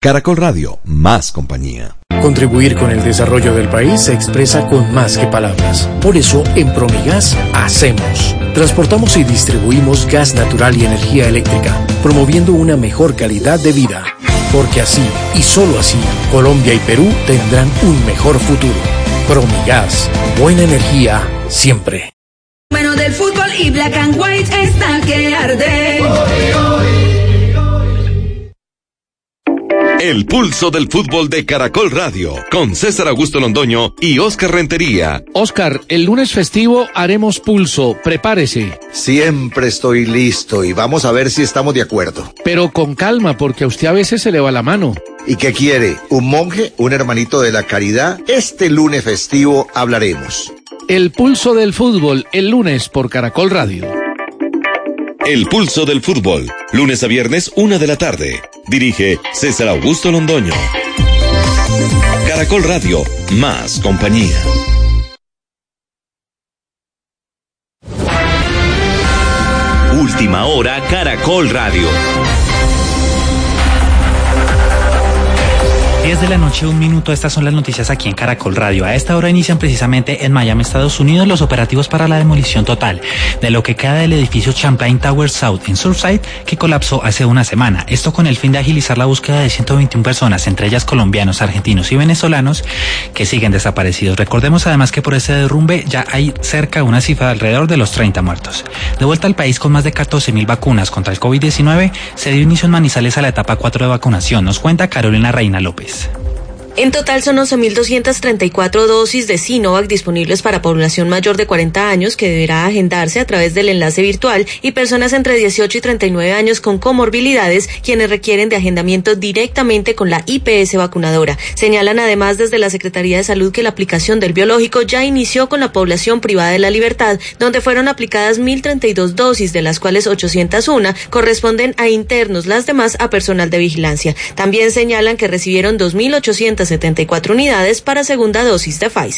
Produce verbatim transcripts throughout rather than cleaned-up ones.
Caracol Radio, más compañía. Contribuir con el desarrollo del país se expresa con más que palabras. Por eso, en Promigas, hacemos. Transportamos y distribuimos gas natural y energía eléctrica, promoviendo una mejor calidad de vida. Porque así, y solo así, Colombia y Perú tendrán un mejor futuro. Promigas, buena energía, siempre. Bueno del fútbol y Black and White está que arde. El pulso del fútbol de Caracol Radio, con César Augusto Londoño y Oscar Rentería. Oscar, el lunes festivo haremos pulso, prepárese. Siempre estoy listo y vamos a ver si estamos de acuerdo. Pero con calma, porque a usted a veces se le va la mano. ¿Y qué quiere? ¿Un monje? ¿Un hermanito de la caridad? Este lunes festivo hablaremos. El pulso del fútbol, el lunes por Caracol Radio. El pulso del fútbol, lunes a viernes, una de la tarde. Dirige César Augusto Londoño. Caracol Radio, más compañía. Última hora, Caracol Radio. diez de la noche, un minuto, estas son las noticias aquí en Caracol Radio. A esta hora inician precisamente en Miami, Estados Unidos, los operativos para la demolición total de lo que queda del edificio Champlain Tower South en Surfside, que colapsó hace una semana. Esto con el fin de agilizar la búsqueda de ciento veintiuna personas, entre ellas colombianos, argentinos y venezolanos, que siguen desaparecidos. Recordemos además que por ese derrumbe ya hay cerca de una cifra de alrededor de los treinta muertos. De vuelta al país con más de catorce mil vacunas contra el COVID diecinueve, se dio inicio en Manizales a la etapa cuatro de vacunación. Nos cuenta Carolina Reina López. En total son once mil doscientas treinta y cuatro dosis de Sinovac disponibles para población mayor de cuarenta años, que deberá agendarse a través del enlace virtual, y personas entre dieciocho y treinta y nueve años con comorbilidades, quienes requieren de agendamiento directamente con la I P S vacunadora. Señalan además desde la Secretaría de Salud que la aplicación del biológico ya inició con la población privada de la libertad, donde fueron aplicadas mil treinta y dos dosis, de las cuales ochocientas uno corresponden a internos, las demás a personal de vigilancia. También señalan que recibieron dos mil ochocientas setenta y cuatro unidades para segunda dosis de Pfizer.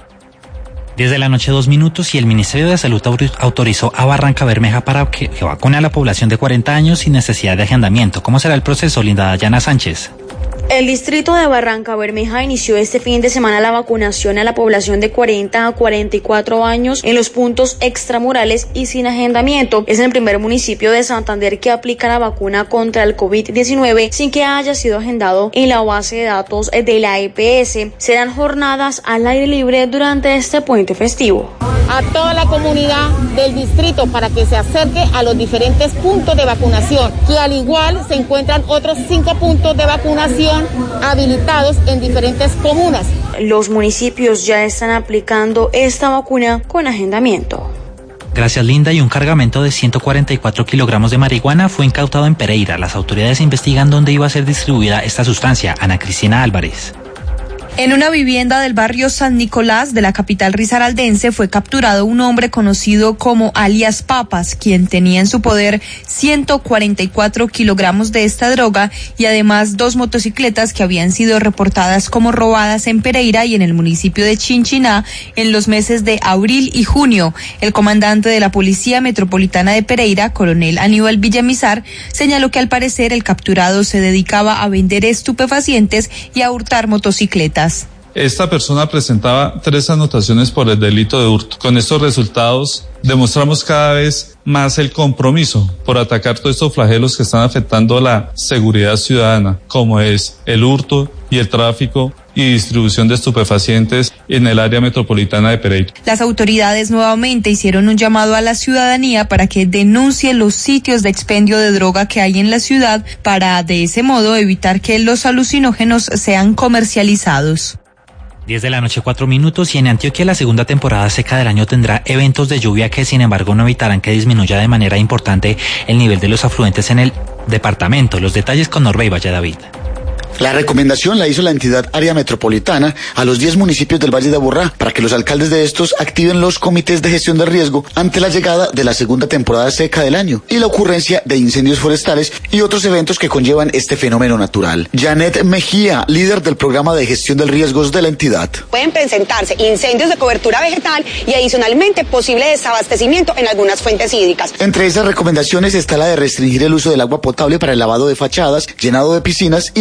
diez de la noche, dos minutos, y el Ministerio de Salud autorizó a Barranca Bermeja para que, que vacune a la población de cuarenta años sin necesidad de agendamiento. ¿Cómo será el proceso, Linda Dayana Sánchez? El distrito de Barranca Bermeja inició este fin de semana la vacunación a la población de cuarenta a cuarenta y cuatro años en los puntos extramurales y sin agendamiento. Es el primer municipio de Santander que aplica la vacuna contra el COVID diecinueve sin que haya sido agendado en la base de datos de la E P S. Serán jornadas al aire libre durante este puente festivo. A toda la comunidad del distrito para que se acerque a los diferentes puntos de vacunación, que al igual se encuentran otros cinco puntos de vacunación habilitados en diferentes comunas. Los municipios ya están aplicando esta vacuna con agendamiento. Gracias, Linda. Y un cargamento de ciento cuarenta y cuatro kilogramos de marihuana fue incautado en Pereira. Las autoridades investigan dónde iba a ser distribuida esta sustancia. Ana Cristina Álvarez. En una vivienda del barrio San Nicolás de la capital risaraldense fue capturado un hombre conocido como alias Papas, quien tenía en su poder ciento cuarenta y cuatro kilogramos de esta droga y además dos motocicletas que habían sido reportadas como robadas en Pereira y en el municipio de Chinchiná en los meses de abril y junio. El comandante de la Policía Metropolitana de Pereira, coronel Aníbal Villamizar, señaló que al parecer el capturado se dedicaba a vender estupefacientes y a hurtar motocicletas. Esta persona presentaba tres anotaciones por el delito de hurto. Con estos resultados demostramos cada vez más el compromiso por atacar todos estos flagelos que están afectando la seguridad ciudadana, como es el hurto y el tráfico y distribución de estupefacientes en el área metropolitana de Pereira. Las autoridades nuevamente hicieron un llamado a la ciudadanía para que denuncie los sitios de expendio de droga que hay en la ciudad para de ese modo evitar que los alucinógenos sean comercializados. diez de la noche, cuatro minutos, y en Antioquia la segunda temporada seca del año tendrá eventos de lluvia que sin embargo no evitarán que disminuya de manera importante el nivel de los afluentes en el departamento. Los detalles con Norbey Valle David. La recomendación la hizo la entidad área metropolitana a los diez municipios del Valle de Aburrá para que los alcaldes de estos activen los comités de gestión de riesgo ante la llegada de la segunda temporada seca del año y la ocurrencia de incendios forestales y otros eventos que conllevan este fenómeno natural. Janet Mejía, líder del programa de gestión de riesgos de la entidad. Pueden presentarse incendios de cobertura vegetal y adicionalmente posible desabastecimiento en algunas fuentes hídricas. Entre esas recomendaciones está la de restringir el uso del agua potable para el lavado de fachadas, llenado de piscinas y lavado de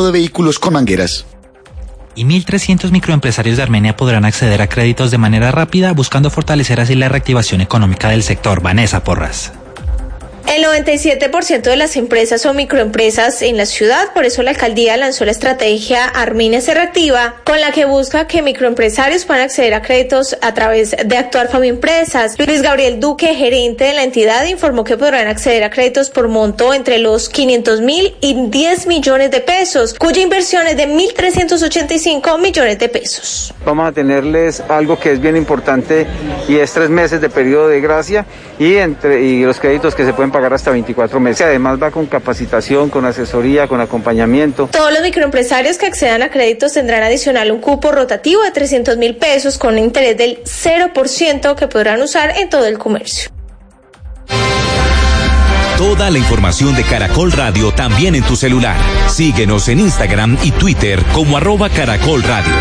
de vehículos con mangueras. Y mil trescientos microempresarios de Armenia podrán acceder a créditos de manera rápida, buscando fortalecer así la reactivación económica del sector. Vanessa Porras. El noventa y siete por ciento de las empresas son microempresas en la ciudad, por eso la alcaldía lanzó la estrategia Armenia se reactiva, con la que busca que microempresarios puedan acceder a créditos a través de Actuar Famiempresas. Luis Gabriel Duque, gerente de la entidad, informó que podrán acceder a créditos por monto entre los quinientos mil y diez millones de pesos, cuya inversión es de mil trescientos ochenta y cinco millones de pesos. Vamos a tenerles algo que es bien importante y es tres meses de periodo de gracia y entre y los créditos que se pueden pagar hasta veinticuatro meses. Además va con capacitación, con asesoría, con acompañamiento. Todos los microempresarios que accedan a créditos tendrán adicional un cupo rotativo de trescientos mil pesos con un interés del cero por ciento que podrán usar en todo el comercio. Toda la información de Caracol Radio también en tu celular. Síguenos en Instagram y Twitter como arroba Caracol Radio.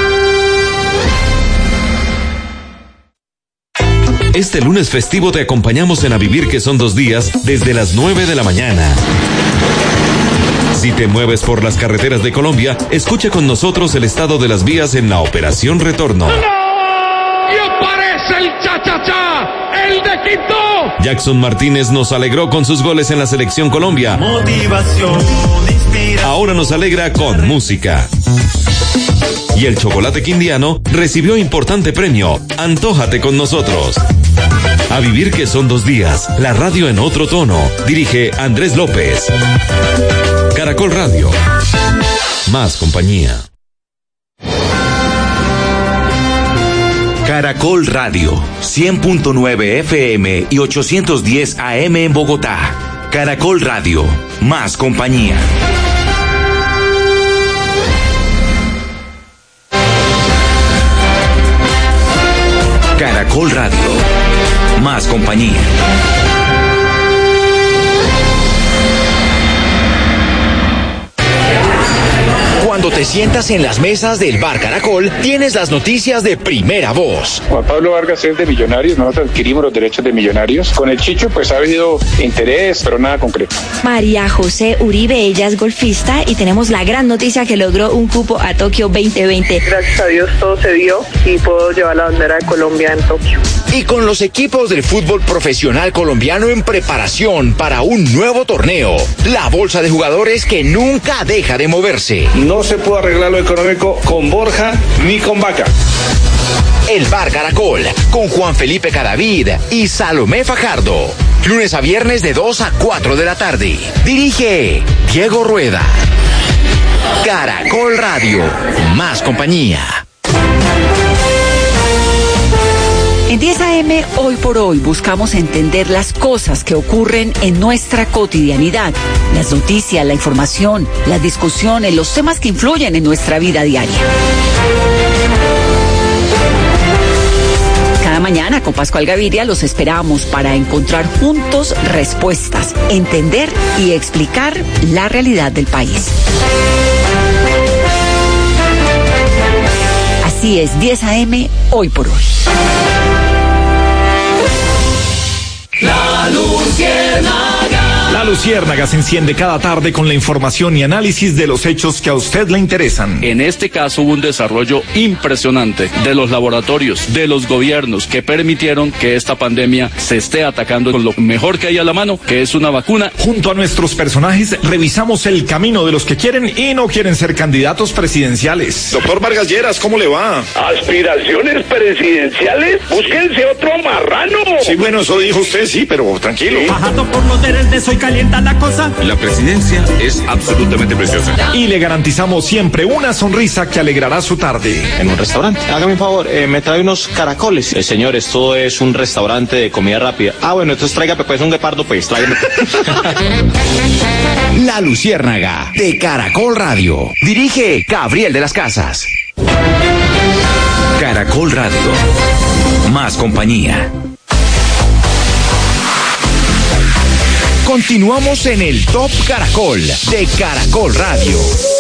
Este lunes festivo te acompañamos en A Vivir que son dos días desde las nueve de la mañana. Si te mueves por las carreteras de Colombia, escucha con nosotros el estado de las vías en la Operación Retorno. ¡No! ¡Y aparece el cha-cha-cha! ¡El de Quito! Jackson Martínez nos alegró con sus goles en la Selección Colombia. Motivación, inspiración. Ahora nos alegra con música. Y el chocolate quindiano recibió importante premio. Antójate con nosotros. A Vivir que son dos días. La radio en otro tono. Dirige Andrés López. Caracol Radio. Más compañía. Caracol Radio. cien punto nueve F M y ochocientos diez A M en Bogotá. Caracol Radio. Más compañía. Caracol Radio. Más compañía. Cuando te sientas en las mesas del Bar Caracol, tienes las noticias de primera voz. Juan Pablo Vargas es de Millonarios, nosotros adquirimos los derechos de Millonarios. Con el Chicho pues ha habido interés, pero nada concreto. María José Uribe, ella es golfista y tenemos la gran noticia que logró un cupo a Tokio veinte veinte. Gracias a Dios todo se dio y puedo llevar la bandera de Colombia en Tokio. Y con los equipos del fútbol profesional colombiano en preparación para un nuevo torneo, la bolsa de jugadores que nunca deja de moverse. No se puede arreglar lo económico con Borja ni con Vaca. El Bar Caracol, con Juan Felipe Cadavid y Salomé Fajardo. Lunes a viernes de dos a cuatro de la tarde. Dirige Diego Rueda. Caracol Radio, más compañía. En diez A M, hoy por hoy, buscamos entender las cosas que ocurren en nuestra cotidianidad, las noticias, la información, las discusiones, los temas que influyen en nuestra vida diaria. Cada mañana con Pascual Gaviria los esperamos para encontrar juntos respuestas, entender y explicar la realidad del país. Así es, diez A M, hoy por hoy. La Luciérnaga. La Luciérnaga se enciende cada tarde con la información y análisis de los hechos que a usted le interesan. En este caso hubo un desarrollo impresionante de los laboratorios, de los gobiernos que permitieron que esta pandemia se esté atacando con lo mejor que hay a la mano, que es una vacuna. Junto a nuestros personajes revisamos el camino de los que quieren y no quieren ser candidatos presidenciales. Doctor Vargas Lleras, ¿cómo le va? ¿Aspiraciones presidenciales? Búsquense otro marrano. Sí, bueno, eso dijo usted, sí, pero tranquilo. Bajando por los derechos soy calienta la cosa. La presidencia es absolutamente preciosa. Y le garantizamos siempre una sonrisa que alegrará su tarde. En un restaurante. Hágame un favor, eh, me trae unos caracoles. Eh, señor, esto es un restaurante de comida rápida. Ah, bueno, entonces tráigame pues un guepardo, pues tráigame. La Luciérnaga de Caracol Radio. Dirige Gabriel de las Casas. Caracol Radio. Más compañía. Continuamos en el Top Caracol de Caracol Radio.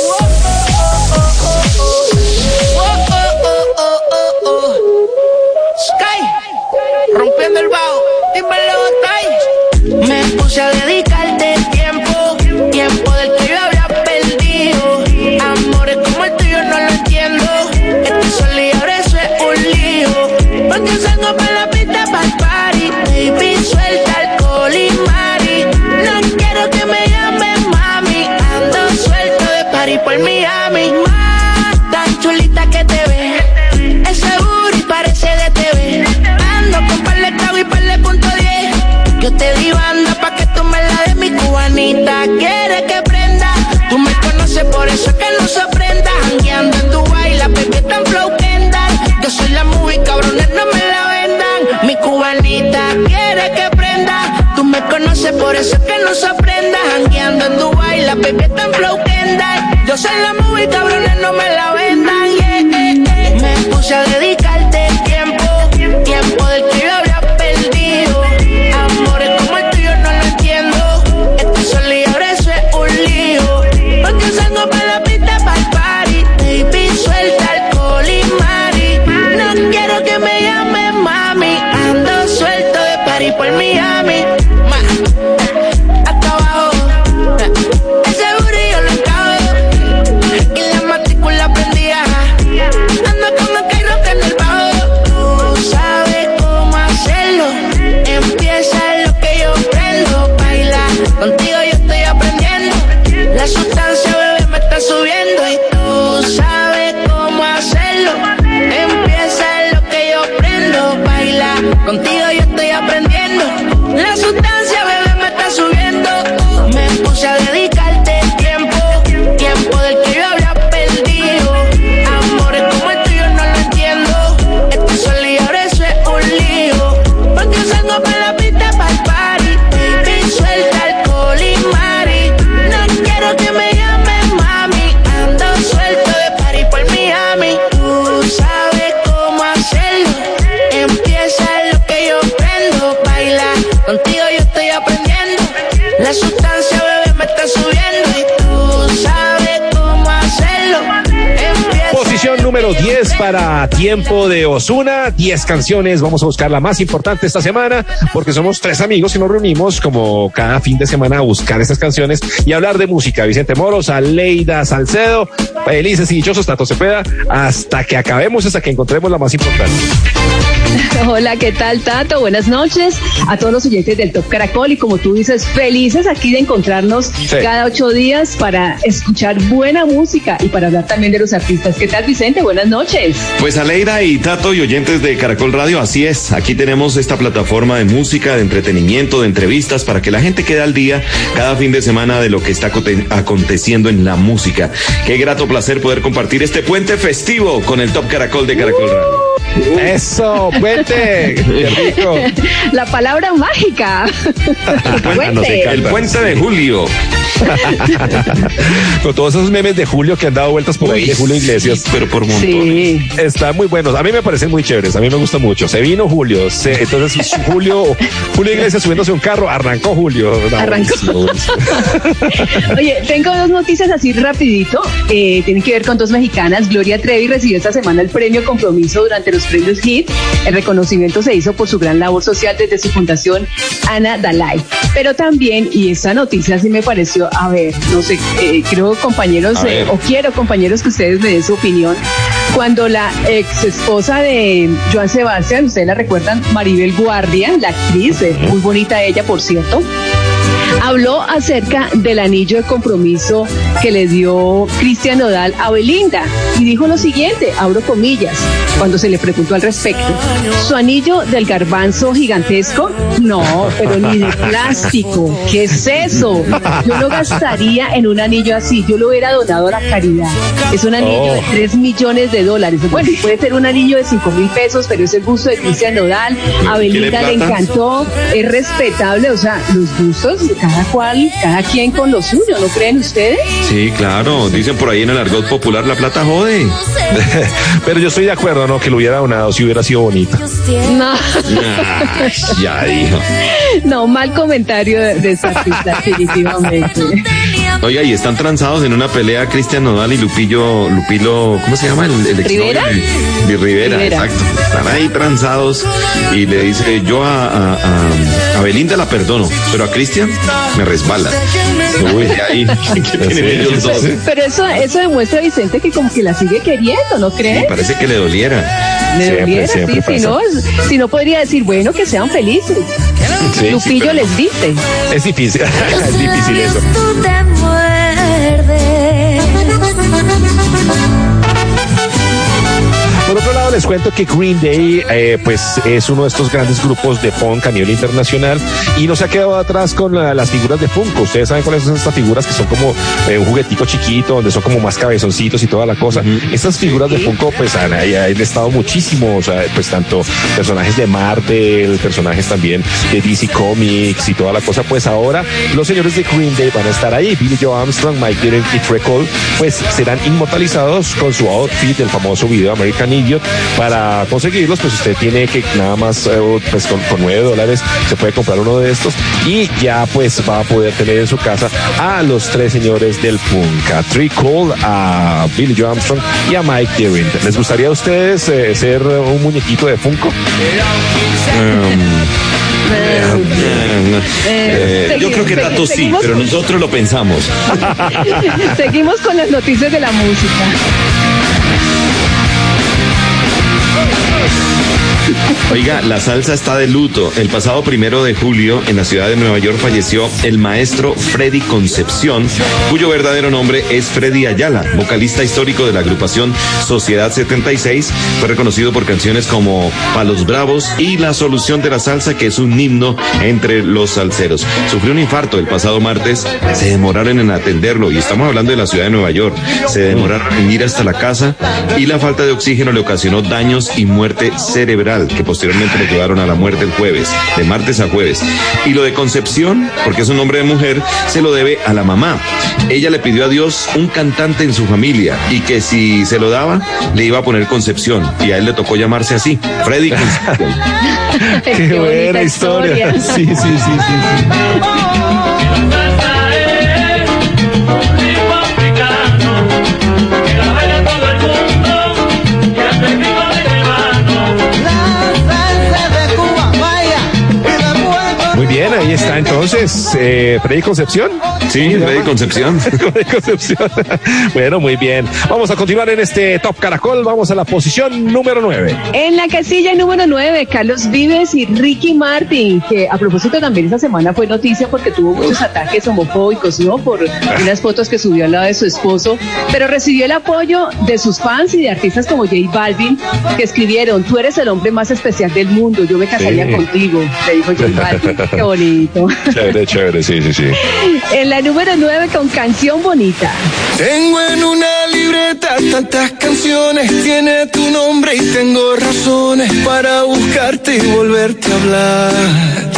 Sky, rompiendo el bajo, dímelo, Sky. Me puse a dedicarte tiempo, tiempo del que yo había perdido. por Miami. Más tan chulita que te ve, ese booty parece de T V. Ando con par de trago y par de punto diez. Yo te di banda pa' que tú me la des, mi cubanita quiere que prenda. Tú me conoces, por eso es que no sorprenda. Jangueando en Dubai, la baby está en flow Kendall. Yo soy la movie, cabrones, no me la vendan. Mi cubanita quiere que prenda. Tú me conoces, por eso es que no sorprenda. Jangueando en Dubai, la baby está en flow Kendall. Yo soy la movie, cabrones, no me la vendan. Yeah, yeah, yeah. Me puse a dedicarte tiempo, tiempo del que yo había perdido. Amores como el tuyo no lo entiendo. Estoy sola y ahora eso es un lío. Porque salgo para la pista, para el party. Baby, suelta alcohol y mari. No quiero que me llames mami. Ando suelto de party por Miami. Ma, hasta abajo. Ese burillo lo encajo. Y la matrícula prendida. Ando con el Cairo que en el bajo. Tú sabes cómo hacerlo. Empieza lo que yo prendo. Baila, contigo yo estoy aprendiendo. La sustancia, bebé, me está subiendo. Y tú sabes cómo hacerlo. Empieza lo que yo prendo. Baila, contigo yo estoy aprendiendo. La sustancia, bebé, me está subiendo. Me puse a dedicarte tiempo, tiempo del que yo había perdido. Amores como el tuyo no lo entiendo. Estoy sola y ahora eso es un lío. Porque salgo para la pista, para el party. Baby, suelta alcohol y mari. No quiero que me llames mami. Ando suelto de party por Miami. Tú sabes cómo hacerlo. Empieza lo que yo prendo. Baila, contigo yo estoy aprendiendo. La sustancia, bebé, me está subiendo. Y tú sabes cómo hacerlo. Empieza. Posición número diez para Tiempo de Ozuna. diez canciones. Vamos a buscar la más importante esta semana porque somos tres amigos y nos reunimos como cada fin de semana a buscar estas canciones y hablar de música. Vicente Moros, Aleida Salcedo, felices y dichosos, tanto se pueda, hasta que acabemos, hasta que encontremos la más importante. Hola, ¿qué tal, Tato? Buenas noches a todos los oyentes del Top Caracol y como tú dices, felices aquí de encontrarnos sí. cada ocho días para escuchar buena música y para hablar también de los artistas. ¿Qué tal, Vicente? Buenas noches. Pues Aleida y Tato y oyentes de Caracol Radio, así es, aquí tenemos esta plataforma de música, de entretenimiento, de entrevistas para que la gente quede al día cada fin de semana de lo que está aconteciendo en la música. Qué grato placer poder compartir este puente festivo con el Top Caracol de Caracol Radio. Eso, puente, qué rico. La palabra mágica. El puente, el puente de Julio. Con todos esos memes de Julio que han dado vueltas por ahí, de Julio Iglesias. Pero por montones. Sí. Están muy buenos. A mí me parecen muy chéveres. A mí me gusta mucho. Se vino Julio. Se, entonces Julio, Julio Iglesias subiéndose a un carro. Arrancó Julio. No, Arrancó. Buenísimo, buenísimo. Oye, tengo dos noticias así rapidito. Eh, tienen que ver con dos mexicanas. Gloria Trevi recibió esta semana el premio Compromiso durante los premios Hit. El reconocimiento se hizo por su gran labor social desde su fundación Ana Dalai. Pero también, y esta noticia sí me pareció, a ver, no sé, eh, creo compañeros, eh, o quiero compañeros que ustedes me den su opinión. Cuando la ex esposa de Joan Sebastián, ustedes la recuerdan, Maribel Guardia, la actriz, eh, muy bonita ella, por cierto, habló acerca del anillo de compromiso que le dio Cristian Nodal a Belinda y dijo lo siguiente, abro comillas, cuando se le preguntó al respecto: ¿su anillo del garbanzo gigantesco? No, pero ni de plástico. ¿Qué es eso? Yo lo gastaría en un anillo así, yo lo hubiera donado a la caridad. Es un anillo oh. de tres millones de dólares. Bueno, puede ser un anillo de cinco mil pesos, pero es el gusto de Cristian Nodal. A Belinda le encantó, es respetable, o sea, los gustos, cada cual, cada quien con lo suyo, ¿no creen ustedes? Sí, claro, dicen por ahí en el argot popular, la plata jode. Pero yo estoy de acuerdo, ¿no? Que lo hubiera donado si hubiera sido bonito. No. Nah, ya dijo. No, mal comentario de, de esa artista, definitivamente. Oiga, y están transados en una pelea Cristian Nodal y Lupillo, Lupilo, ¿cómo se llama? El, el ¿Rivera? De Rivera, Rivera, exacto. Están ahí transados y le dice, yo a, a, a, a Belinda la perdono, pero a Cristian me resbala. Uy, ahí, ¿qué tienen ellos dos? Pero eso, eso demuestra, Vicente, que como que la sigue queriendo, ¿no crees? Sí, parece que le doliera. Le siempre, doliera, siempre sí, pasa. si no, si no podría decir, bueno, que sean felices. Sí, Lupillo sí, les dice. Es difícil, es difícil eso. les cuento que Green Day eh, pues es uno de estos grandes grupos de punk a nivel internacional y no se ha quedado atrás con la, las figuras de Funko. Ustedes saben cuáles son estas figuras que son como eh, un juguetico chiquito donde son como más cabezoncitos y toda la cosa. Uh-huh. Estas figuras de Funko pues han, han, han estado muchísimo, o sea, pues tanto personajes de Marvel, personajes también de D C Comics y toda la cosa. Pues ahora los señores de Green Day van a estar ahí. Billy Joe Armstrong, Mike Dirnt y Trey Cole pues serán inmortalizados con su outfit del famoso video American Idiot. Para conseguirlos pues usted tiene que nada más eh, pues con, con nueve dólares se puede comprar uno de estos y ya pues va a poder tener en su casa a los tres señores del punk, a Trey Cole, a Billy Joe Armstrong y a Mike Dirnt. ¿Les gustaría a ustedes eh, ser un muñequito de Funko? Um. Eh, eh, yo creo que Tato sí, pero nosotros lo pensamos. Seguimos con las noticias de la música. Oiga, la salsa está de luto. El pasado primero de julio, en la ciudad de Nueva York, falleció el maestro Freddy Concepción, cuyo verdadero nombre es Freddy Ayala, vocalista histórico de la agrupación Sociedad setenta y seis. Fue reconocido por canciones como Palos Bravos y La Solución de la Salsa, que es un himno entre los salseros. Sufrió un infarto el pasado martes, se demoraron en atenderlo, y estamos hablando de la ciudad de Nueva York. Se demoraron en ir hasta la casa y la falta de oxígeno le ocasionó daños y muerte cerebral, que posteriormente le llevaron a la muerte el jueves, de martes a jueves. Y lo de Concepción, porque es un nombre de mujer, se lo debe a la mamá. Ella le pidió a Dios un cantante en su familia y que si se lo daba, le iba a poner Concepción, y a él le tocó llamarse así, Freddy Concepción. Qué, Qué buena historia. historia. Sí, sí, sí, sí, sí. Muy bien, ahí está entonces, eh, Freddy Concepción. Sí, Freddy Concepción. Freddy Concepción. Bueno, muy bien. Vamos a continuar en este Top Caracol. Vamos a la posición número nueve. En la casilla número nueve, Carlos Vives y Ricky Martin, que a propósito también esta semana fue noticia porque tuvo muchos ataques homofóbicos, ¿no? Por unas fotos que subió al lado de su esposo, pero recibió el apoyo de sus fans y de artistas como J Balvin, que escribieron: tú eres el hombre más especial del mundo, yo me casaría sí. contigo, le dijo J Balvin. Qué bonito. Chévere, chévere, sí, sí, sí. En la número nueve, con Canción Bonita. Tengo en una libreta tantas canciones, tiene tu nombre y tengo razones para buscarte y volverte a hablar.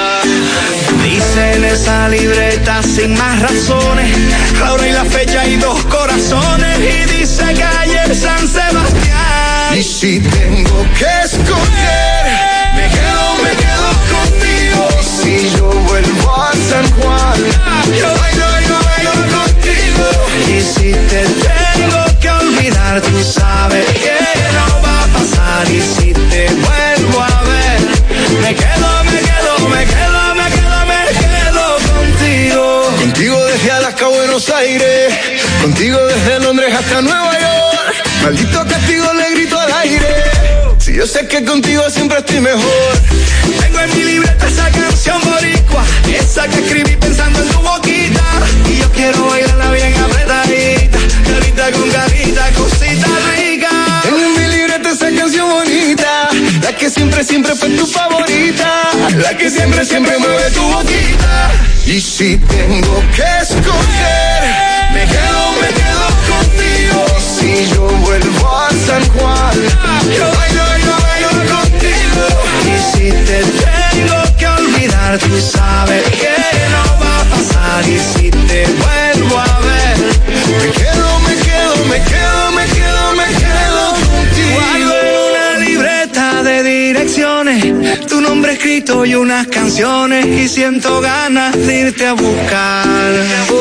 Dice en esa libreta sin más razones, la hora y la fecha y dos corazones, y dice calle San Sebastián. Y si tengo que escoger, me quedo, me quedo contigo. Si yo vuelvo a San Juan, yo bailo, yo bailo contigo. Y si te tengo que olvidar, tú sabes que no va a pasar. Y si te vuelvo a ver, me quedo, me quedo, me quedo, me quedo, me quedo contigo. Contigo desde Alaska a Buenos Aires, contigo desde Londres hasta Nueva York. Maldito castigo le grito al aire, si yo sé que contigo siempre estoy mejor. Tengo en mi libreta esa canción boricua, esa que escribí pensando en tu boquita. Y yo quiero bailarla bien apretadita, carita con carita, cosita rica. Tengo en mi libreta esa canción bonita, la que siempre, siempre fue tu favorita, la que siempre, siempre mueve tu boquita. Y si tengo que escoger, me quedo, me quedo contigo. Si yo vuelvo a San Juan, yo bailo, yo bailo contigo. Y si te tengo que olvidar, tú sabes que no va a pasar. Y si te vuelvo a ver, me quedo, me quedo, me quedo, me quedo, me quedo contigo. Guardo en una libreta de direcciones tu nombre escrito y unas canciones, y siento ganas de irte a buscar.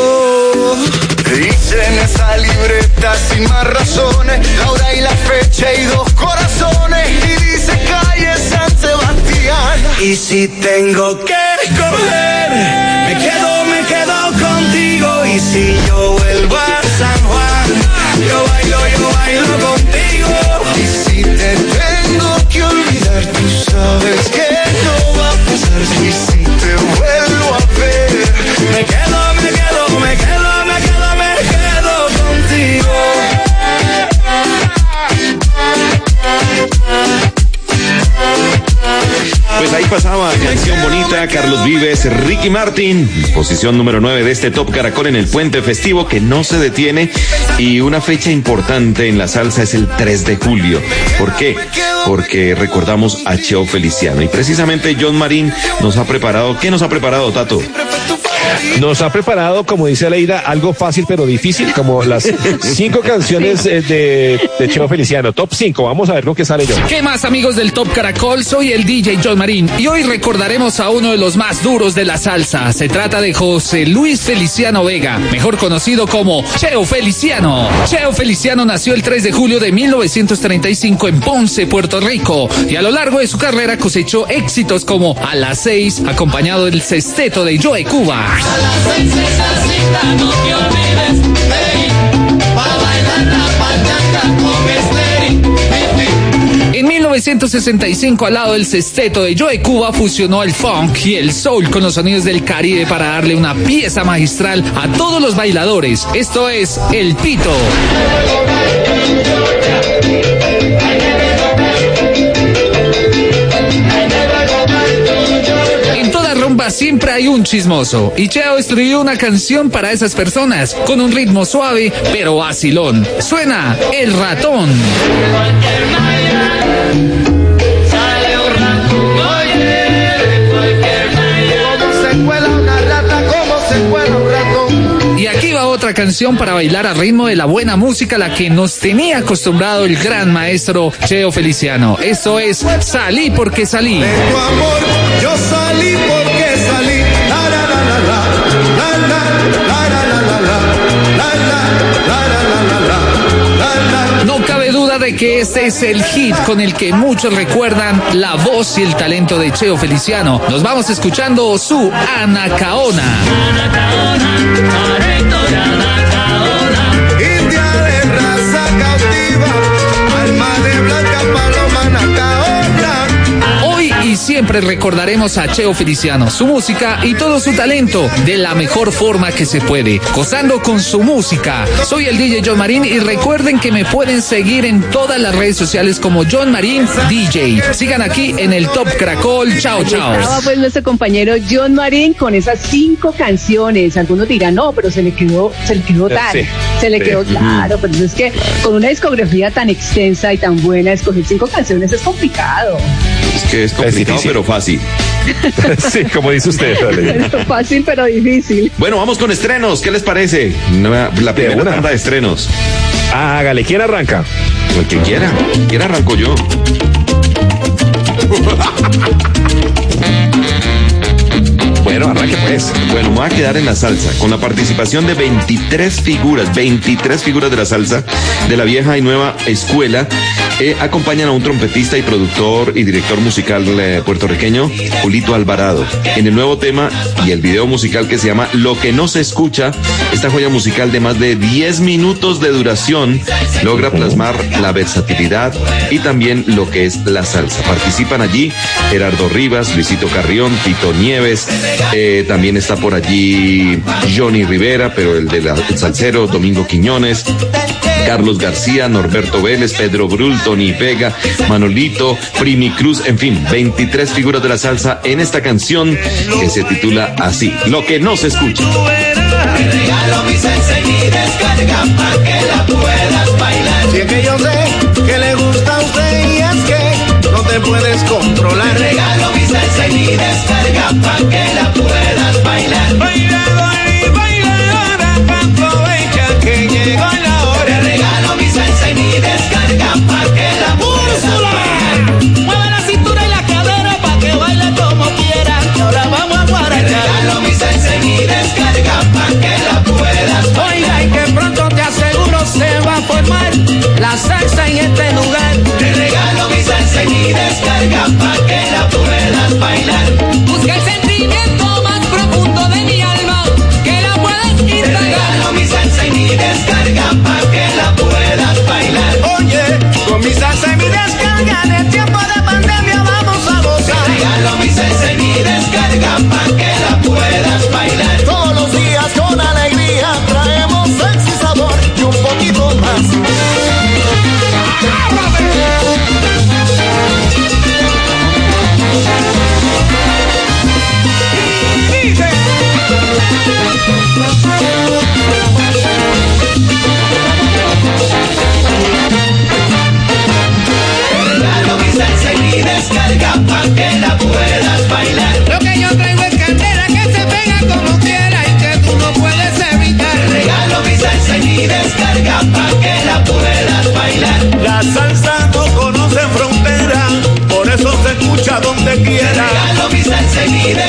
Oh. Dice en esa libreta sin más razones, la hora y la fecha y dos corazones, y dice calle San Sebastián. Y si tengo que escoger, me quedo, me quedo contigo. Y si yo vuelvo a San Juan, yo bailo, yo bailo contigo. Y si te tengo que olvidar, tú sabes que no va a pasar. Y si te vuelvo a ver, me quedo, me quedo, me quedo. Contigo. Shakira, Carlos Vives, Ricky Martin. Posición número nueve de este Top Caracol en el puente festivo que no se detiene. Y una fecha importante en la salsa es el tres de julio. ¿Por qué? Porque recordamos a Cheo Feliciano. Y precisamente John Marín nos ha preparado. ¿Qué nos ha preparado, Tato? Nos ha preparado, como dice Leida, algo fácil pero difícil, como las cinco canciones de, de Cheo Feliciano. Top cinco, vamos a ver lo que sale yo. ¿Qué más, amigos del Top Caracol? Soy el D J John Marín y hoy recordaremos a uno de los más duros de la salsa. Se trata de José Luis Feliciano Vega, mejor conocido como Cheo Feliciano. Cheo Feliciano nació el tres de julio de mil novecientos treinta y cinco en Ponce, Puerto Rico, y a lo largo de su carrera cosechó éxitos como A las seis, acompañado del sexteto de Joe Cuba. A las seis esa no te olvides, hey, pa' bailar la pachanga con Esteri. En mil novecientos sesenta y cinco, al lado del sexteto de Joe Cuba, fusionó el funk y el soul con los sonidos del Caribe para darle una pieza magistral a todos los bailadores. Esto es El Pito. Siempre hay un chismoso y Cheo escribió una canción para esas personas con un ritmo suave pero vacilón. Suena El Ratón. Y aquí va otra canción para bailar a ritmo de la buena música, la que nos tenía acostumbrado el gran maestro Cheo Feliciano. Esto es Salí porque salí. De tu amor yo salí porque salí. La la la la la la la la la la la la. No cabe duda de que este es el hit con el que muchos recuerdan la voz y el talento de Cheo Feliciano. Nos vamos escuchando su Anacaona. Anacaona, India de raza cautiva, alma de blanca paloma Anacaona. Hoy y siempre recordaremos a Cheo Feliciano, su música y todo su talento de la mejor forma que se puede, gozando con su música. Soy el D J John Marín y recuerden que me pueden seguir en todas las redes sociales como John Marín D J. Sigan aquí en el Top Caracol. Chao, chao. Estaba pues nuestro compañero John Marín con esas cinco canciones. Algunos dirán, no, pero se le quedó, se le quedó tal, sí, se le sí. quedó claro, pero es que con una discografía tan extensa y tan buena, escoger cinco canciones es complicado. Es que es complicado, es pero fácil. Sí, como dice usted. Pero fácil, pero difícil. Bueno, vamos con estrenos. ¿Qué les parece? La primera tanda de estrenos. Hágale, ¿quién arranca? El que quiera. ¿Quién arranco yo? Bueno, arranque pues. Bueno, me voy a quedar en la salsa con la participación de veintitrés figuras, veintitrés figuras de la salsa de la vieja y nueva escuela. Eh, acompañan a un trompetista y productor y director musical eh, puertorriqueño, Julito Alvarado, en el nuevo tema y el video musical que se llama Lo que no se escucha. Esta joya musical de más de diez minutos de duración logra plasmar la versatilidad y también lo que es la salsa. Participan allí Gerardo Rivas, Luisito Carrión, Tito Nieves, eh, también está por allí Johnny Rivera, pero el de la, el salsero, Domingo Quiñones, Carlos García, Norberto Vélez, Pedro Brul, Tony Vega, Manolito, Primi Cruz, en fin, veintitrés figuras de la salsa en esta canción que se titula así, Lo que no se escucha. Te regalo mi salsa y descarga para que la puedas bailar. Si es que yo sé que le gusta a usted y es que no te puedes controlar. Te regalo mi salsa y descarga para que la puedas bailar. Bailador y bailadora, aprovecha que llegó la hora. Te regalo mi salsa y mi descarga para que la puedas bailar. Mueve la cintura y la cadera para que baile como quiera. Ahora vamos a guarachar. Te regalo mi salsa y mi descarga para que la puedas bailar. Oiga, y que pronto te aseguro se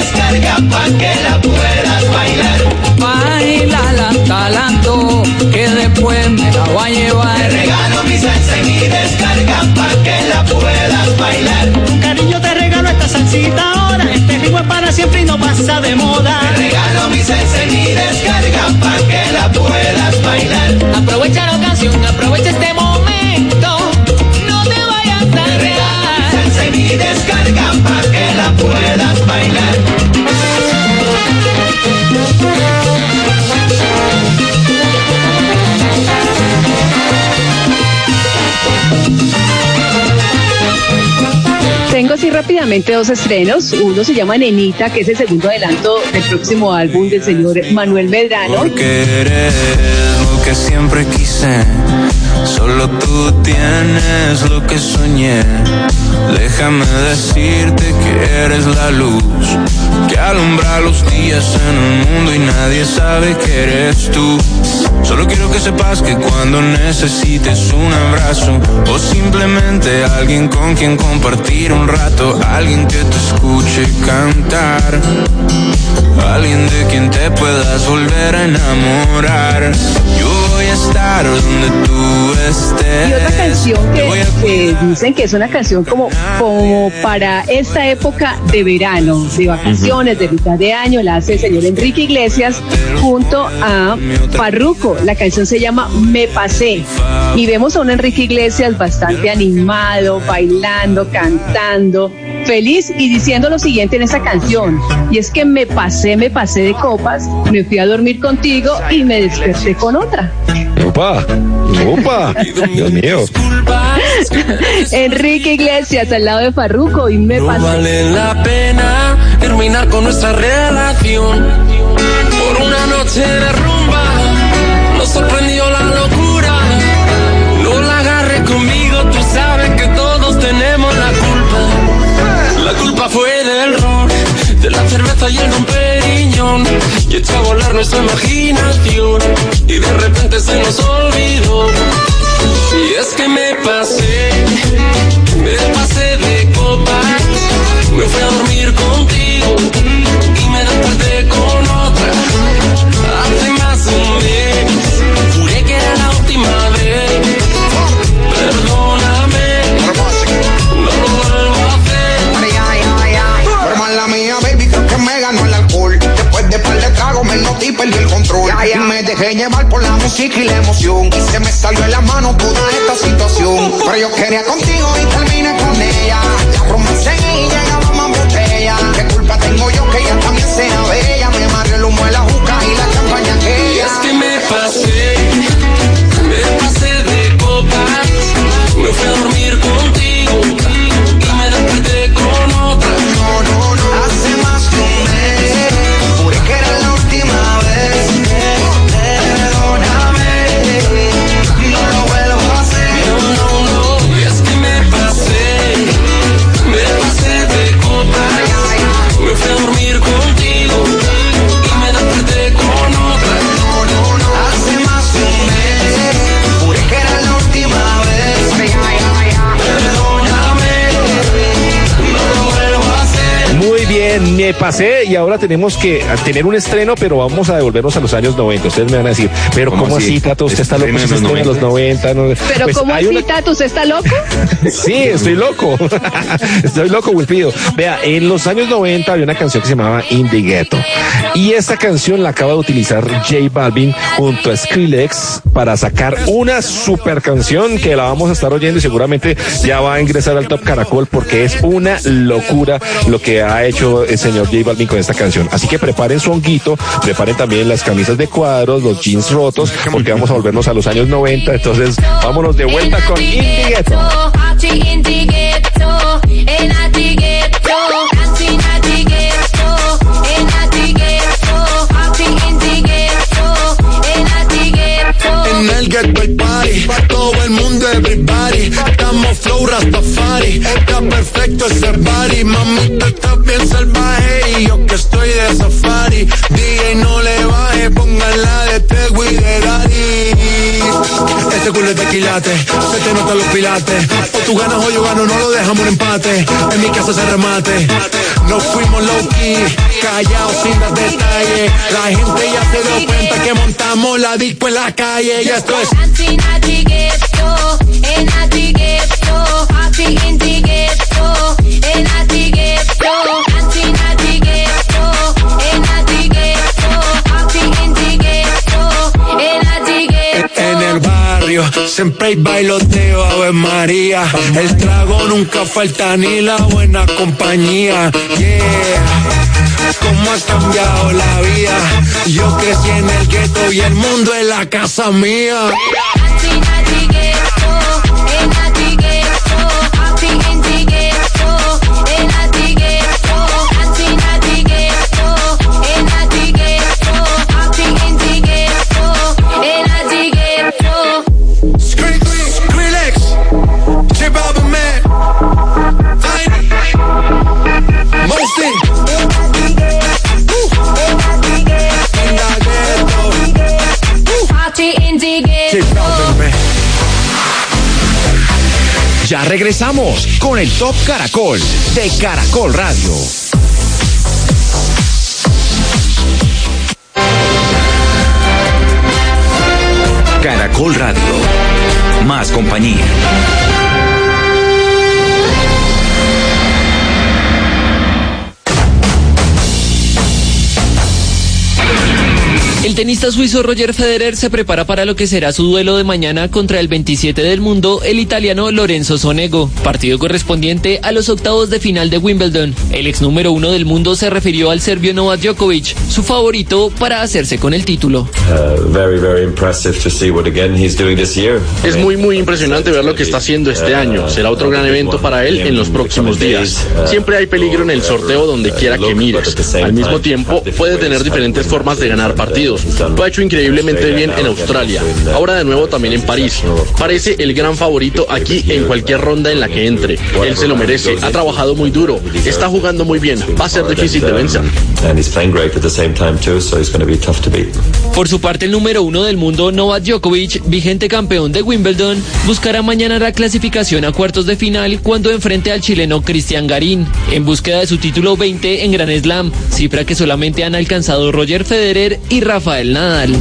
descarga pa' que la puedas bailar. Bailala talando, que después me la voy a llevar. Te regalo mi salsa y mi descarga pa' que la puedas bailar. Con cariño te regalo esta salsita ahora. Este ritmo es para siempre y no pasa de moda. Te regalo mi salsa y mi descarga pa' que la puedas bailar. Aprovecha la ocasión, aprovecha este momento. No te vayas a Te regalo mi salsa y mi descarga pa' que la puedas bailar. Tengo así rápidamente dos estrenos. Uno se llama Nenita, que es el segundo adelanto del próximo álbum del señor Manuel Medrano. Porque eres lo que siempre quise, solo tú tienes lo que soñé. Déjame decirte que eres la luz que alumbra los días en el mundo y nadie sabe que eres tú. Solo quiero que sepas que cuando necesites un abrazo o simplemente alguien con quien compartir un rato, alguien que te escuche cantar, alguien de quien te puedas volver a enamorar, yo voy a estar donde tú estés. Y otra canción que, que dicen que es una canción como, como para esta época de verano, de vacaciones, de mitad de año, la hace el señor Enrique Iglesias junto a Farruko. La canción se llama Me Pasé y vemos a un Enrique Iglesias bastante animado, bailando, cantando, feliz y diciendo lo siguiente en esa canción, y es que me pasé, me pasé de copas, me fui a dormir contigo y me desperté con otra. ¡Opa! ¡Opa! Dios mío. Enrique Iglesias al lado de Farruko y Me Pasé. No vale la pena terminar con nuestra relación por una noche de rumba. Nos sorprendió la locura. No la agarres conmigo, tú sabes que todos tenemos la culpa. La culpa fue del ron, de la cerveza y el Don Periñón, y echó a volar nuestra imaginación y de repente se nos olvidó. Y es que me pasé, me pasé de copas, me fui a dormir contigo y me desperté con otra. Hace más de un mes, juré que era la última vez. Perdóname, no lo vuelvo a hacer. Pero mala mía, baby, creo que me ganó el alcohol. Después de par de tragos me noté y perdí el control. Y me dejé llevar por la música y la emoción. Y se me salió de la mano toda esta situación. Pero yo quería contigo y terminé con ella. Ya romance y llegaba más botella. ¿Qué culpa tengo yo que ella también sea bella? Me amarré el humo de la juca y la champaña aquella. Y es que me pasé, me pasé de copas, me fui a dormir contigo y me desperté con otra. No, no, no, hace más de un mes, juré que era la última vez. Perdóname, no lo vuelvo a hacer. No, no, no, y es que me pasé, me pasé de copas, me fui a dormir contigo y me desperté con otra. No, no, no, hace más de un mes, juré que era la última vez. Perdóname, no lo vuelvo a hacer. Muy bien, me pasé y ahora tenemos que tener un estreno, pero vamos a devolvernos a los años noventa. Ustedes me van a decir, pero ¿cómo, ¿cómo así, Tato? ¿Usted está loco? ¿Se estrena en los noventa? No, ¿Pero pues cómo así, una... Tato? ¿Usted está loco? Sí, estoy loco. Estoy loco, Wilfrido. Vea, en los años noventa había una canción que se llamaba In the Ghetto. Y esta canción la acaba de utilizar J Balvin junto a Skrillex para sacar una super canción que la vamos a estar oyendo y seguramente ya va a ingresar al Top Caracol porque es una locura lo que ha hecho el señor J Balvin con esta canción. Así que preparen su honguito, preparen también las camisas de cuadros, los jeans rotos, porque vamos a volvernos a los años noventa. Entonces, vámonos de vuelta con In the Ghetto. En el ghetto hay party, todo el mundo everybody. Estamos flow Rastafari, está perfecto ese party. Mami, tú estás bien salvaje y yo que estoy de safari. D J no le baje, póngala de Tego y de Daddy. este culo es de quilate, se te notan los pilates. O tú ganas o yo gano, no lo dejamos en empate. En mi casa se remate. Nos fuimos low key, callados sin dar detalles. La gente ya se dio cuenta que montamos la disco en la calle. Y esto es en el barrio, siempre hay bailoteo, Ave María. El trago nunca falta ni la buena compañía. Yeah, cómo ha cambiado la vida. Yo crecí en el gueto y el mundo es la casa mía. Ya regresamos con el Top Caracol de Caracol Radio. Caracol Radio. Más compañía. El tenista suizo Roger Federer se prepara para lo que será su duelo de mañana contra el veintisiete del mundo, el italiano Lorenzo Sonego, partido correspondiente a los octavos de final de Wimbledon. El ex número uno del mundo se refirió al serbio Novak Djokovic, su favorito para hacerse con el título. Es muy muy impresionante ver lo que está haciendo este año. Será otro gran evento para él en los próximos días. Siempre hay peligro en el sorteo donde quiera que mires. Al mismo tiempo, puede tener diferentes formas de ganar partidos. Lo ha hecho increíblemente bien en Australia, ahora de nuevo también en París. Parece el gran favorito aquí en cualquier ronda en la que entre. Él se lo merece, ha trabajado muy duro, está jugando muy bien, va a ser difícil de vencer. Por su parte, el número uno del mundo, Novak Djokovic, vigente campeón de Wimbledon, buscará mañana la clasificación a cuartos de final cuando enfrente al chileno Cristian Garín, en búsqueda de su título veinte en Grand Slam, cifra que solamente han alcanzado Roger Federer y Rafael Nadal.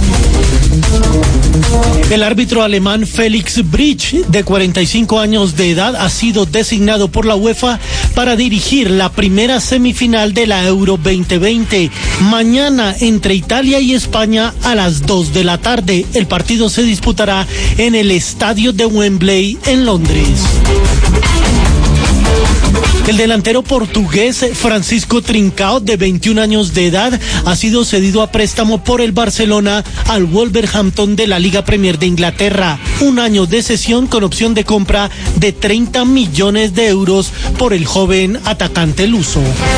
El árbitro alemán Felix Bridge, de cuarenta y cinco años de edad, ha sido designado por la UEFA para dirigir la primera semifinal de la Euro veinte veinte. Mañana entre Italia y España a las dos de la tarde. El partido se disputará en el estadio de Wembley en Londres. El delantero portugués Francisco Trincao, de veintiún años de edad, ha sido cedido a préstamo por el Barcelona al Wolverhampton de la Liga Premier de Inglaterra. Un año de cesión con opción de compra de treinta millones de euros por el joven atacante luso.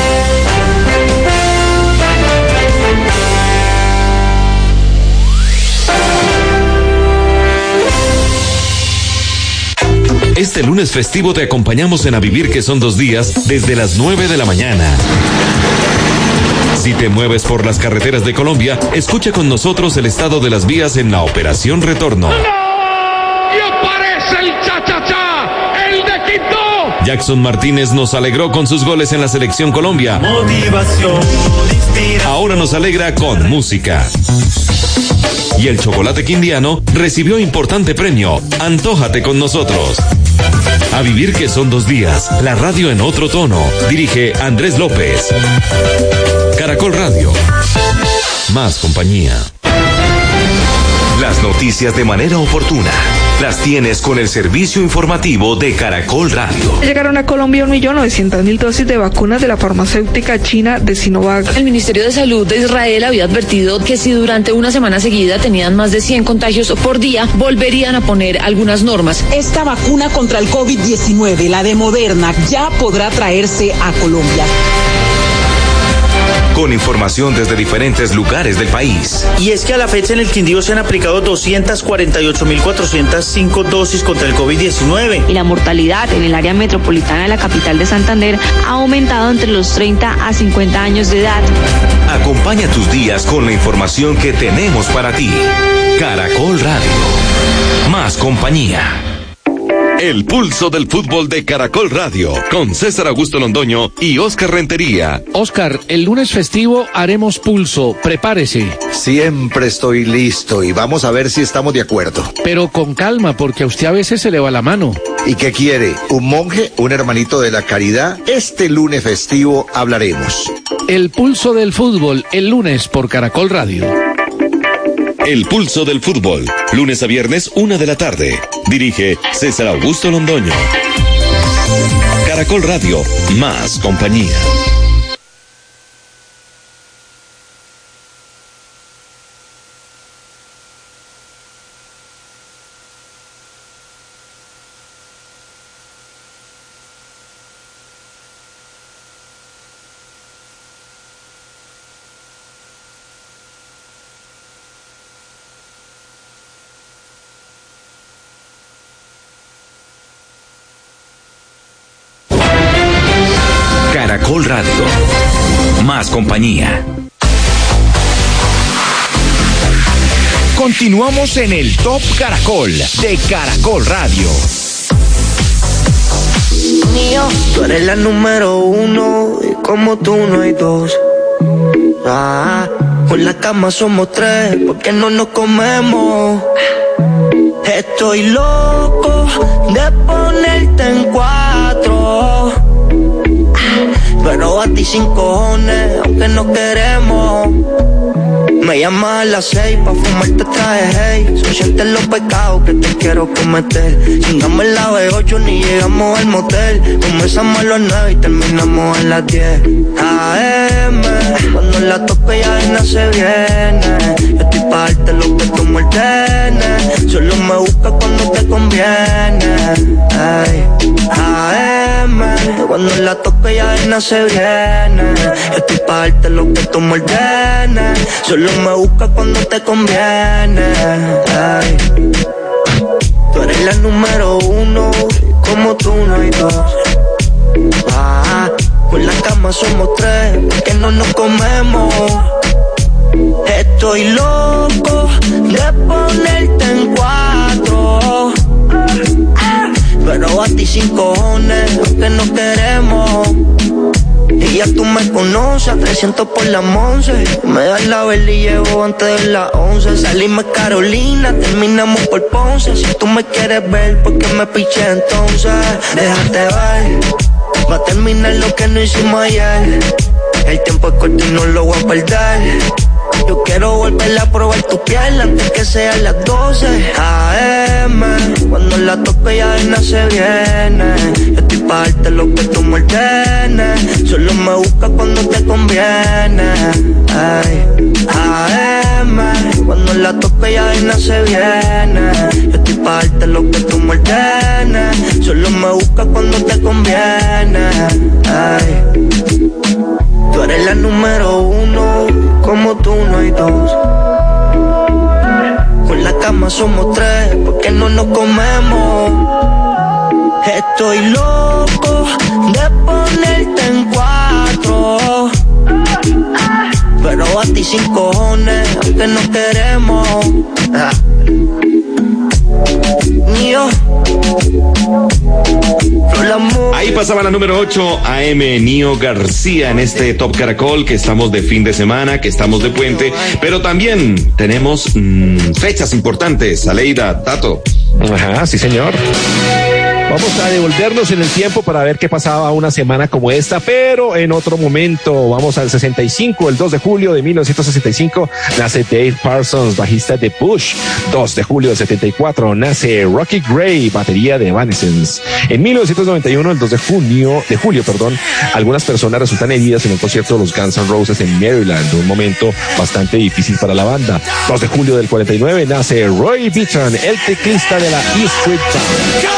Este lunes festivo te acompañamos en A Vivir, que son dos días, desde las nueve de la mañana. Si te mueves por las carreteras de Colombia, escucha con nosotros el estado de las vías en la Operación Retorno. ¡No! ¡Y aparece el cha-cha-cha! ¡El de Quito! Jackson Martínez nos alegró con sus goles en la Selección Colombia. Motivación, inspiración. Ahora nos alegra con música. Y el chocolate quindiano recibió importante premio. Antójate con nosotros. A Vivir, que son dos días, la radio en otro tono. Dirige Andrés López. Caracol Radio. Más compañía. Las noticias de manera oportuna las tienes con el servicio informativo de Caracol Radio. Llegaron a Colombia un millón novecientas mil dosis de vacunas de la farmacéutica china de Sinovac. El Ministerio de Salud de Israel había advertido que si durante una semana seguida tenían más de cien contagios por día, volverían a poner algunas normas. Esta vacuna contra el COVID diecinueve, la de Moderna, ya podrá traerse a Colombia. con información desde diferentes lugares del país. Y es que a la fecha en el Quindío se han aplicado doscientas cuarenta y ocho mil cuatrocientas cinco dosis contra el COVID diecinueve. Y la mortalidad en el área metropolitana de la capital de Santander ha aumentado entre los treinta a cincuenta años de edad. Acompaña tus días con la información que tenemos para ti. Caracol Radio. Más compañía. El pulso del fútbol de Caracol Radio, con César Augusto Londoño y Oscar Rentería. Oscar, el lunes festivo haremos pulso, prepárese. Siempre estoy listo y vamos a ver si estamos de acuerdo. Pero con calma, porque a usted a veces se le va la mano. ¿Y qué quiere? ¿Un monje? ¿Un hermanito de la caridad? Este lunes festivo hablaremos. El pulso del fútbol, el lunes por Caracol Radio. El pulso del fútbol, lunes a viernes, una de la tarde. Dirige César Augusto Londoño. Caracol Radio, más compañía. Caracol Radio, más compañía. Continuamos en el Top Caracol de Caracol Radio. Mío, tú eres la número uno y como tú no hay dos. Ah, con la cama somos tres, porque no nos comemos. Estoy loco de ponerte en cuatro, pero a ti sin cojones, aunque no queremos. Me llamas a las seis pa' fumarte traje, hey. Son siete los pecados que te quiero cometer. Chingamos la B ocho ni llegamos al motel. Comenzamos a las nueve y terminamos a las diez A M Cuando la tope ya de nada se viene. Yo estoy pa' darte lo que tú me ordenes. Solo me buscas cuando te conviene. Ay, A M Cuando la tope ya de nada se viene. Yo estoy pa' darte lo que tú me ordenes. Solo me busca cuando te conviene. Ay. Tú eres la número uno, como tú no hay dos. Ah, con la cama somos tres, porque no nos comemos. Estoy loco de ponerte en cuatro, pero a ti sin cojones, aunque no queremos. Y ya tú me conoces, a trescientos por la once. Me das la vela y llevo antes de las once. Salimos Carolina, terminamos por Ponce. Si tú me quieres ver, ¿por qué me piché entonces? Déjate ver, va a terminar lo que no hicimos ayer. El tiempo es corto y no lo voy a perder. Yo quiero volver a probar tu piel antes que sean las doce A M Cuando la tope ya de nada se viene. Yo estoy pa' darte lo que tú me ordenes. Solo me buscas cuando te conviene. Ay, A M Cuando la tope ya de nada se viene. Yo estoy pa' darte lo que tú me ordenes. Solo me buscas cuando te conviene. Ay. Tú eres la número uno, como tú no hay dos. Con la cama somos tres, porque no nos comemos. Estoy loco de ponerte en cuatro, pero a ti sin cojones, aunque no queremos. Ah. Mío. Ahí pasaba la número ocho, A M Nio García, en este Top Caracol, que estamos de fin de semana, que estamos de puente, pero también tenemos mmm, fechas importantes. Aleida, Tato. Ajá, sí señor. Vamos a devolvernos en el tiempo para ver qué pasaba una semana como esta, pero en otro momento. Vamos al sesenta y cinco, el dos de julio de mil novecientos sesenta y cinco, nace Dave Parsons, bajista de Bush. dos de julio del setenta y cuatro, nace Rocky Gray, batería de Evanescence. En mil novecientos noventa y uno, el dos de junio, de julio, perdón, algunas personas resultan heridas en un concierto de los Guns N' Roses en Maryland, un momento bastante difícil para la banda. dos de julio del cuarenta y nueve, nace Roy Bittan, el teclista de la E Street Band.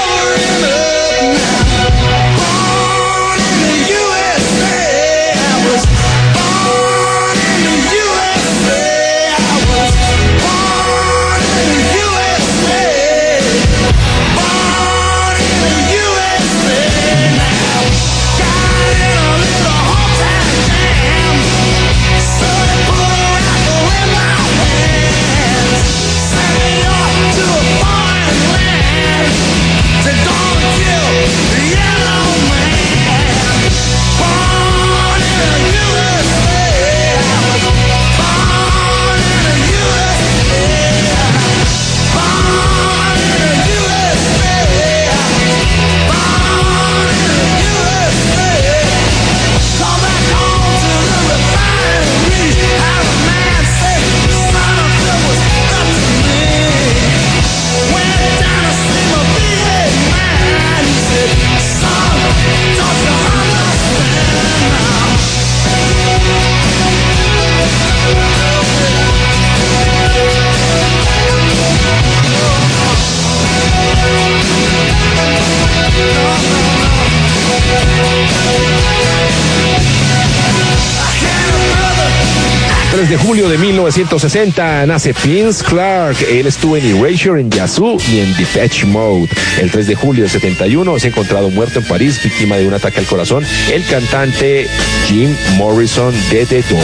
tres de julio de mil novecientos sesenta nace Vince Clarke. Él estuvo en Erasure, en Yazoo y en Depeche Mode. El tres de julio del setenta y uno es encontrado muerto en París, víctima de un ataque al corazón, el cantante Jim Morrison de The Doors.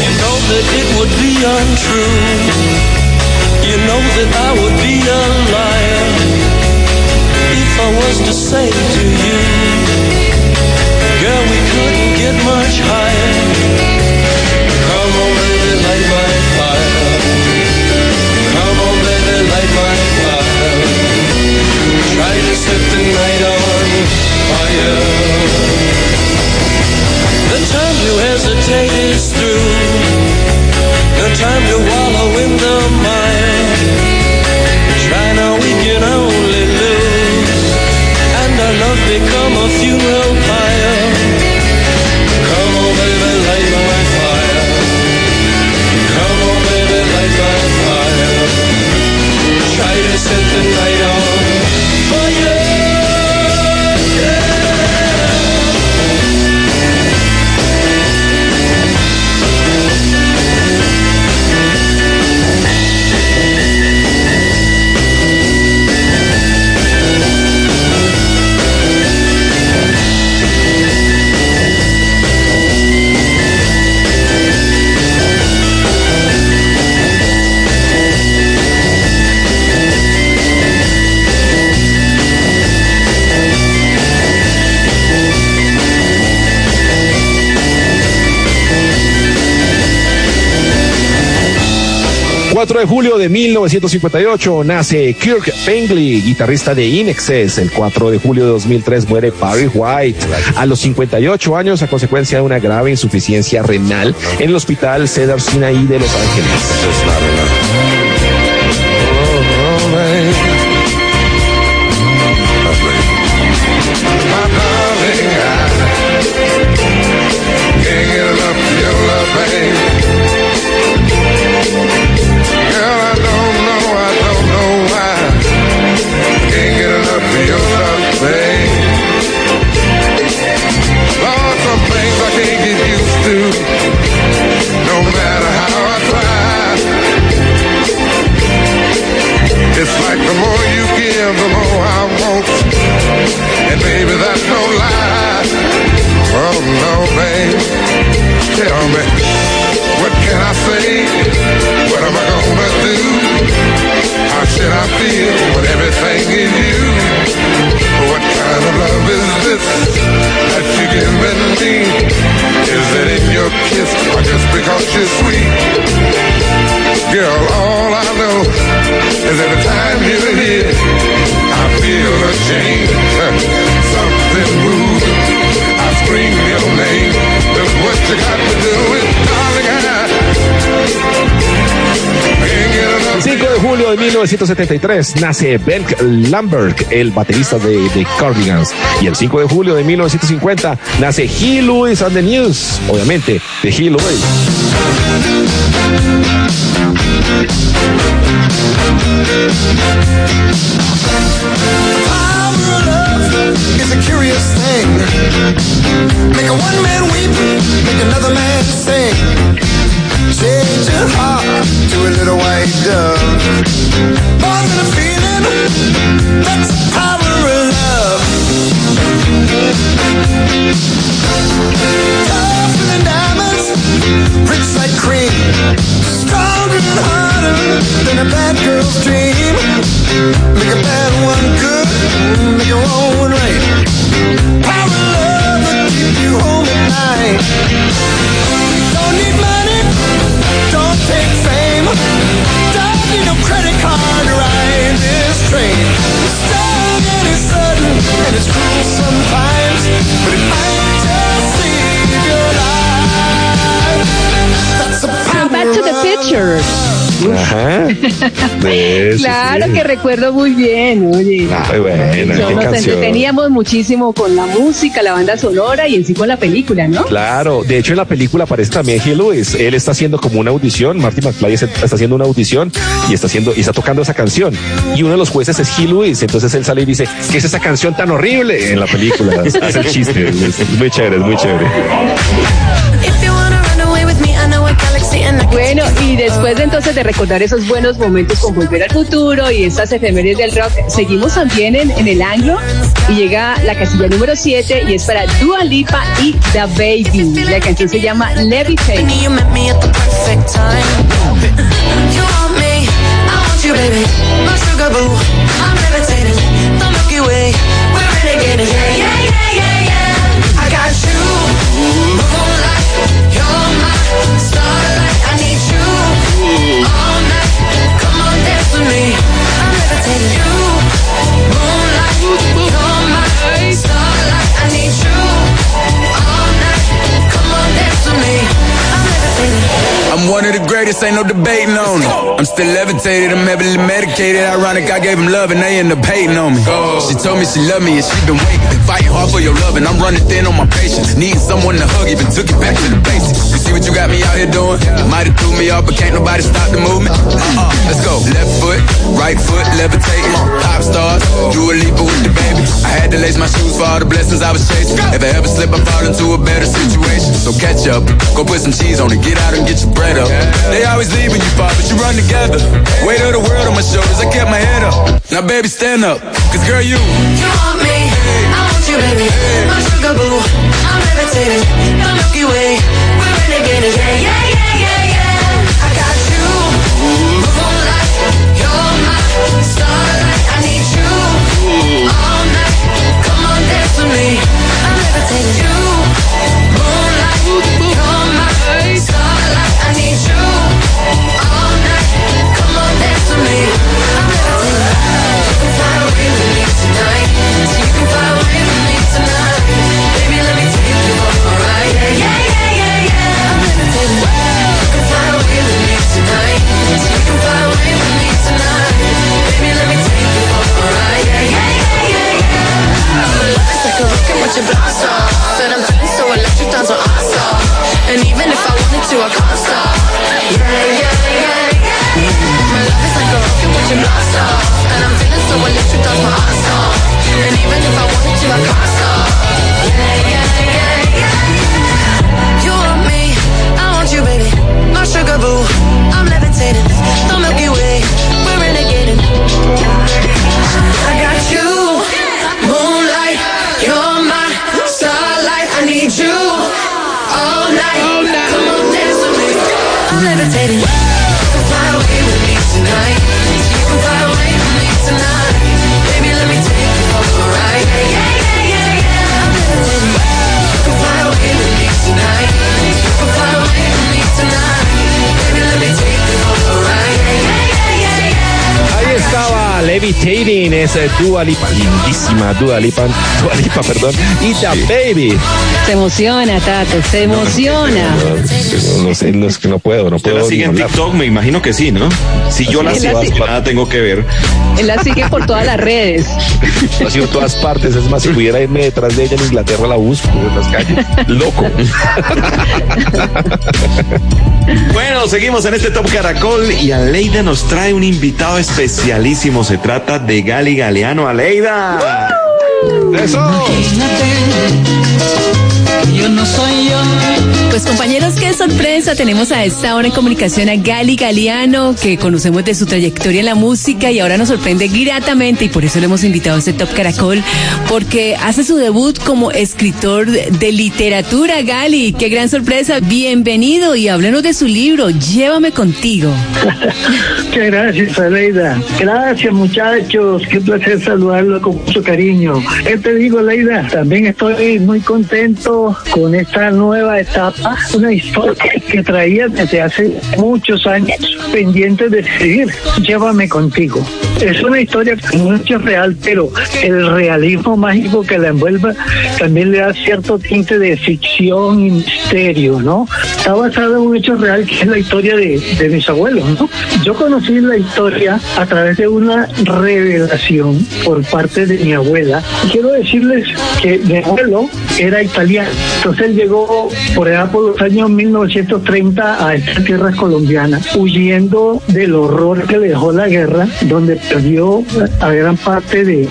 You know that I would be a liar if I was to say to you, girl, we couldn't get much higher. Come on, baby, light my fire. Come on, baby, light my fire. Try to set the night on fire. The time to hesitate is through. No time to wallow in the mire. Try now, we can only lose, and our love become a funeral pyre. Come on, baby, light my fire. Come on, baby, light my fire. Try to set the night on fire. cuatro de julio de mil novecientos cincuenta y ocho nace Kirk Pingley, guitarrista de In Excess. El cuatro de julio de dos mil tres muere Barry White a los cincuenta y ocho años a consecuencia de una grave insuficiencia renal en el hospital Cedar Sinai de Los Ángeles. It's like the more you give, the more I want. And baby, that's no lie. Oh no, babe. Tell me, what can I say? What am I gonna do? How should I feel when everything is you? What kind of love is this that you're giving me? Is it in your kiss or just because you're sweet? Girl, all I know is every time you're here, I feel a change, something moves. I scream your name. Look what you got to do is, darling, I El cinco de julio de mil novecientos setenta y tres nace Ben Lambert, el baterista de The Cardigans. Y el cinco de julio de mil novecientos cincuenta nace Huey Lewis and the News, obviamente, de Huey Lewis. It's a curious thing. Make a one man weep, make another man sing. Change your heart to a little white dove. More than a feeling, that's the power of love. Tougher than diamonds, rich like cream. Stronger and harder than a bad girl's dream. Make a bad one good, make a wrong one right. Power of love will keep you home at night. Don't need money, don't take fame. Don't need no credit card to ride this train. It's strong and it's sudden and it's cruel sometimes, but it might just save your life. That's the power. Come back to the picture. Ajá. Eso, claro sí. que recuerdo muy bien, oye. Ay, bueno, qué Nos canción. entreteníamos muchísimo con la música, la banda sonora y en sí con la película, ¿no? Claro, de hecho en la película aparece también Huey Lewis. Él está haciendo como una audición, Marty McFly está haciendo una audición y está haciendo y está tocando esa canción. Y uno de los jueces es Huey Lewis, entonces él sale y dice, ¿qué es esa canción tan horrible? En la película, hace el chiste, es muy chévere, es muy chévere. If you wanna run away with me, I know a galaxy and I Bueno, y después de entonces de recordar esos buenos momentos con Volver al Futuro y estas efemérides del rock, seguimos también en, en el anglo y llega la casilla número siete y es para Dua Lipa y The Baby. La canción se llama Levitating. I'm one of the greatest, ain't no debating on it. I'm still levitated, I'm heavily medicated. Ironic, I gave him love and they end up hating on me. She told me she loved me and she been waiting. Fighting hard for your love and I'm running thin on my patience. Needing someone to hug, even took it back to the basics. You see what you got me out here doing? Might have threw me off, but can't nobody stop the movement. Uh-uh, let's go. Left foot, right foot, levitating. Pop stars, Dua Lipa with the baby. I had to lace my shoes for all the blessings I was chasing. If I ever slip, I fall into a better situation. So catch up, go put some cheese on it, get out and get your bread up. They always leave when you fall, but you run together. Weight of the world on my shoulders, I kept my head up. Now baby, stand up, cause girl, you You want me, I want you, baby. My sugar boo, I'm levitating. The Milky Way, we're renegading. Yeah, yeah, yeah, yeah, yeah. I got you, moonlight, you're my starlight. I need you all night. Come on, dance with me. I'm levitating. You, moonlight, you're my starlight. I need you all night. Come on, dance with me. I'm levitating. You can fly away with me tonight. You can fly away with me tonight. Baby, let me take you on a ride. Yeah, yeah, yeah, yeah, yeah. I'm levitating. You can fly away with me tonight. You can fly away with me tonight. Baby, let me take you on a ride. Yeah, yeah, yeah, yeah, yeah. It's like a rocket with your blast off, and I'm feeling so electric, down so awesome. And even if I wanted to, I can't stop. Yeah, yeah, yeah, yeah. My love is like a rocket with your blast off, and I'm feeling so electric, down my ass off. And even if I wanted to, I can't stop. Yeah, yeah, yeah, yeah. You want me, I want you, baby. My sugar boo, I'm levitating. The Milky Way, we're renegading. I got you, moonlight, you're my starlight. I need you all night. All night. Come on, dance with me. I'm levitating. You can fly away with me tonight. You can fly away with me tonight. Baby, let me take you for a ride. Yeah, yeah, yeah, yeah, yeah. I'm levitating. You can fly away with me tonight. You can fly away with me tonight. Baby, let me take you for a ride. Yeah, yeah, yeah, yeah. Ahí estaba Levitating, es Dua Lipa, lindísima Dua Lipa, Dua Lipa, perdón, y The Baby. Se emociona, Tato, se emociona. No, no, no sé, no, es que no puedo, no puedo. ¿La sigue en TikTok? Me imagino que sí, ¿no? Si yo la sigo, nada tengo que ver. Él la sigue por todas las redes. La sigo en todas partes, es más, si pudiera irme detrás de ella en Inglaterra la busco en las calles. Loco. Bueno, seguimos en este Top Caracol y Aleida nos trae un invitado especialísimo. Se trata de Gali Galeano. Aleida. ¡Uh! ¡Eso! Yo no soy yo. Pues compañeros, qué sorpresa, tenemos a esta hora en comunicación a Gali Galeano, que conocemos de su trayectoria en la música y ahora nos sorprende gratamente y por eso le hemos invitado a este Top Caracol, porque hace su debut como escritor de literatura. Gali, qué gran sorpresa, bienvenido y háblanos de su libro, Llévame Contigo. Muchas gracias, Aleida. Gracias, muchachos, qué placer saludarlo con mucho cariño. ¿Qué te digo, Aleida? También estoy muy contento con esta nueva etapa, una historia que traía desde hace muchos años pendiente de escribir. Llévame Contigo. Es una historia con hecho real, pero el realismo mágico que la envuelve también le da cierto tinte de ficción y misterio, ¿no? Está basada en un hecho real que es la historia de, de mis abuelos, ¿no? Yo conocí la historia a través de una revelación por parte de mi abuela. Quiero decirles que mi abuelo era italiano, entonces él llegó por allá por los años mil novecientos treinta a estas tierras colombianas, huyendo del horror que le dejó la guerra, donde perdió a gran parte de,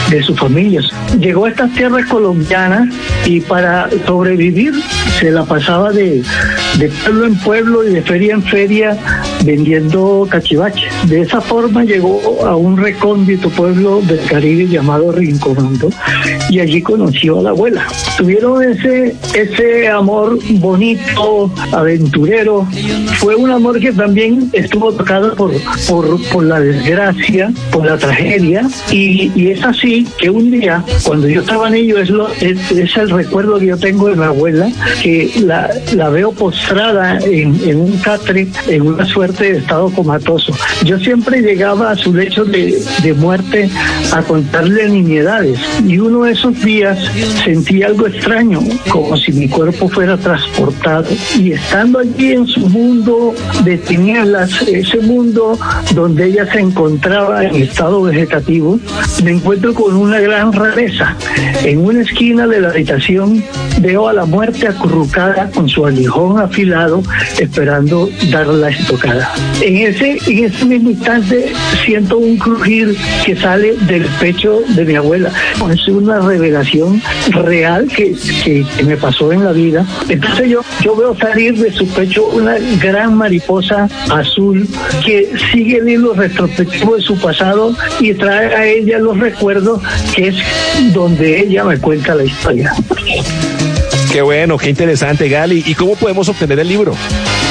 de sus familias. Llegó a estas tierras colombianas y para sobrevivir se la pasaba de, de pueblo en pueblo y de feria en feria vendiendo cachivache. De esa forma llegó a un recóndito pueblo del Caribe llamado Rinconando y allí conoció a la abuela. Tuvieron ese, ese amor bonito, aventurero. Fue un amor que también estuvo tocado por, por, por la desgracia, por la tragedia, y, y es así que un día, cuando yo estaba niño, es, lo, es, es el recuerdo que yo tengo de mi abuela, que la, la veo postrada en, en un catre, en una suerte de estado comatoso. Yo siempre llegaba a su lecho de, de muerte a contarle nimiedades, y uno de esos días sentí algo extraño, como si mi cuerpo fuera transportado, y estando allí en su mundo de tinieblas, ese mundo donde ella se encontraba en estado vegetativo, me encuentro con una gran rareza. En una esquina de la habitación veo a la muerte acurrucada con su aguijón afilado, esperando dar la estocada. En ese, en ese mismo instante siento un crujir que sale del pecho de mi abuela. Es una revelación real que, que, que me pasó en la vida. Entonces yo, yo veo salir de su pecho una gran mariposa azul que sigue el hilo retrospectivo de su pasado y trae a ella los recuerdos, que es donde ella me cuenta la historia. Qué bueno, qué interesante, Gali. ¿Y cómo podemos obtener el libro?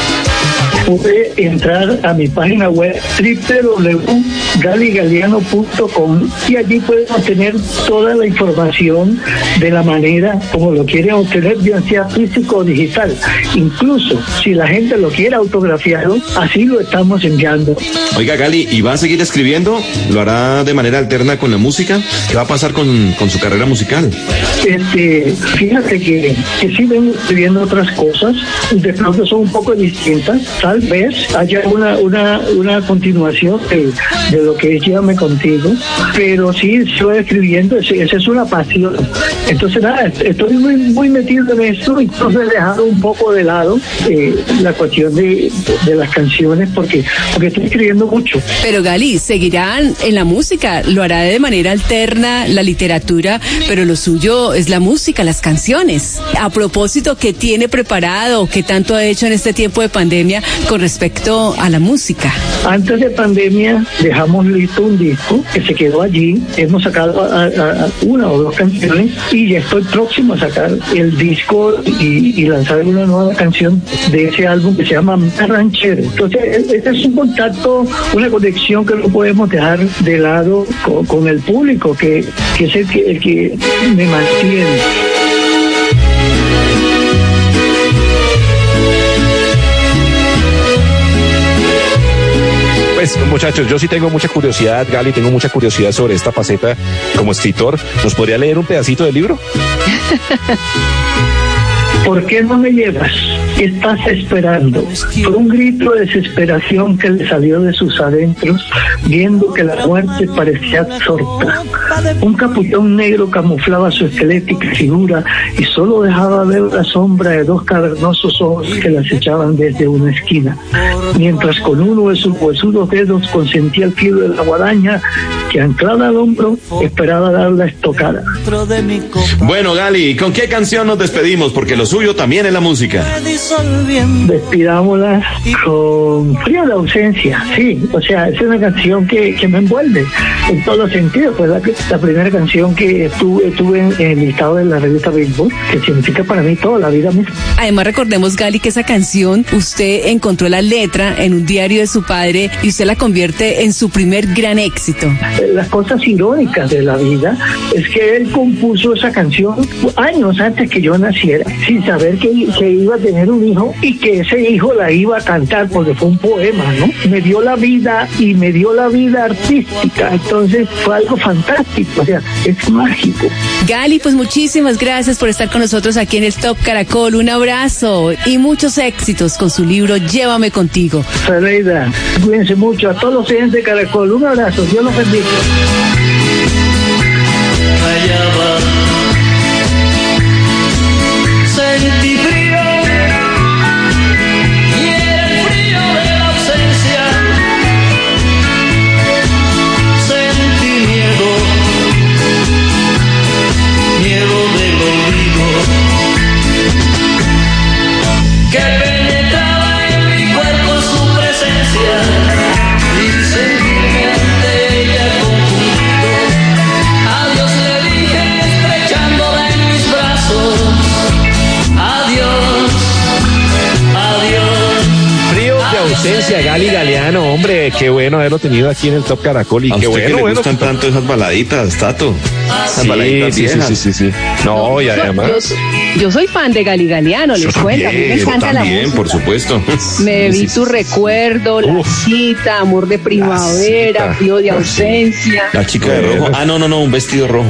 Puede entrar a mi página web doble u doble u doble u punto gali galiano punto com y allí pueden obtener toda la información de la manera como lo quieren obtener, bien sea físico o digital. Incluso si la gente lo quiere autografiado, así lo estamos enviando. Oiga, Gali, ¿y va a seguir escribiendo? ¿Lo hará de manera alterna con la música? ¿Qué va a pasar con, con su carrera musical? Este, fíjate que, que sí vengo escribiendo otras cosas, de pronto son un poco distintas. Tal vez haya una, una, una continuación de, de lo que es Llévame Contigo, pero sí estoy escribiendo, esa es una pasión. Entonces nada, estoy muy, muy metido en esto, entonces he dejado un poco de lado eh, la cuestión de, de las canciones porque, porque estoy escribiendo mucho. Pero Gali, seguirán en la música, lo hará de manera alterna, la literatura, pero lo suyo es la música, las canciones. A propósito, ¿qué tiene preparado, qué tanto ha hecho en este tiempo de pandemia con respecto a la música? Antes de pandemia dejamos listo un disco que se quedó allí, hemos sacado a, a, a una o dos canciones y ya estoy próximo a sacar el disco y, y lanzar una nueva canción de ese álbum que se llama Ranchero. Entonces este es un contacto, una conexión que no podemos dejar de lado con, con el público, que, que es el que, el que me mantiene. Pues muchachos, yo sí tengo mucha curiosidad, Gali, tengo mucha curiosidad sobre esta faceta como escritor. ¿Nos podría leer un pedacito del libro? ¿Por qué no me llevas? ¿Qué estás esperando? Fue un grito de desesperación que le salió de sus adentros, viendo que la muerte parecía absorta. Un capuchón negro camuflaba su esquelética figura y solo dejaba ver la sombra de dos cavernosos ojos que la acechaban desde una esquina, mientras con uno de sus huesudos dedos consentía el filo de la guadaña que, anclada al hombro, esperaba dar la estocada. Bueno, Gali, ¿con qué canción nos despedimos? Porque lo suyo también es la música. Despidámosla con Frío de Ausencia, sí, o sea, es una canción que, que me envuelve en todos los sentidos, pues la, la primera canción que tuve, tuve en, en el listado de la revista Billboard, que significa para mí toda la vida misma. Además recordemos, Gali, que esa canción usted encontró la letra en un diario de su padre y usted la convierte en su primer gran éxito. Las cosas irónicas de la vida es que él compuso esa canción años antes que yo naciera, sin saber que, que iba a tener un hijo y que ese hijo la iba a cantar porque fue un poema, ¿no? Me dio la vida y me dio la vida artística, entonces fue algo fantástico, o sea, es mágico. Gali, pues muchísimas gracias por estar con nosotros aquí en el Top Caracol, un abrazo y muchos éxitos con su libro Llévame Contigo. Soleida, cuídense mucho, a todos los oyentes de Caracol, un abrazo, Dios los bendiga. Allá va. Sentí frío y el frío de la ausencia. Sentí miedo a Gali Galeano, hombre, qué bueno haberlo tenido aquí en el Top Caracol y ¿A qué usted bueno, que le bueno. gustan tanto esas baladitas, Tato? Esas Sí, baladitas sí, sí, viejas. sí, sí, sí. No, No, y yo- además. Yo, yo soy fan de Gali Galeano, les Yo cuento. A mí me también, encanta la También, música. por supuesto. Me Sí, vi sí, tu sí, recuerdo, La Uf. Cita, Amor de Primavera, Cita. Frío de Ausencia. La chica de rojo. Ah, no, no, no, un vestido rojo.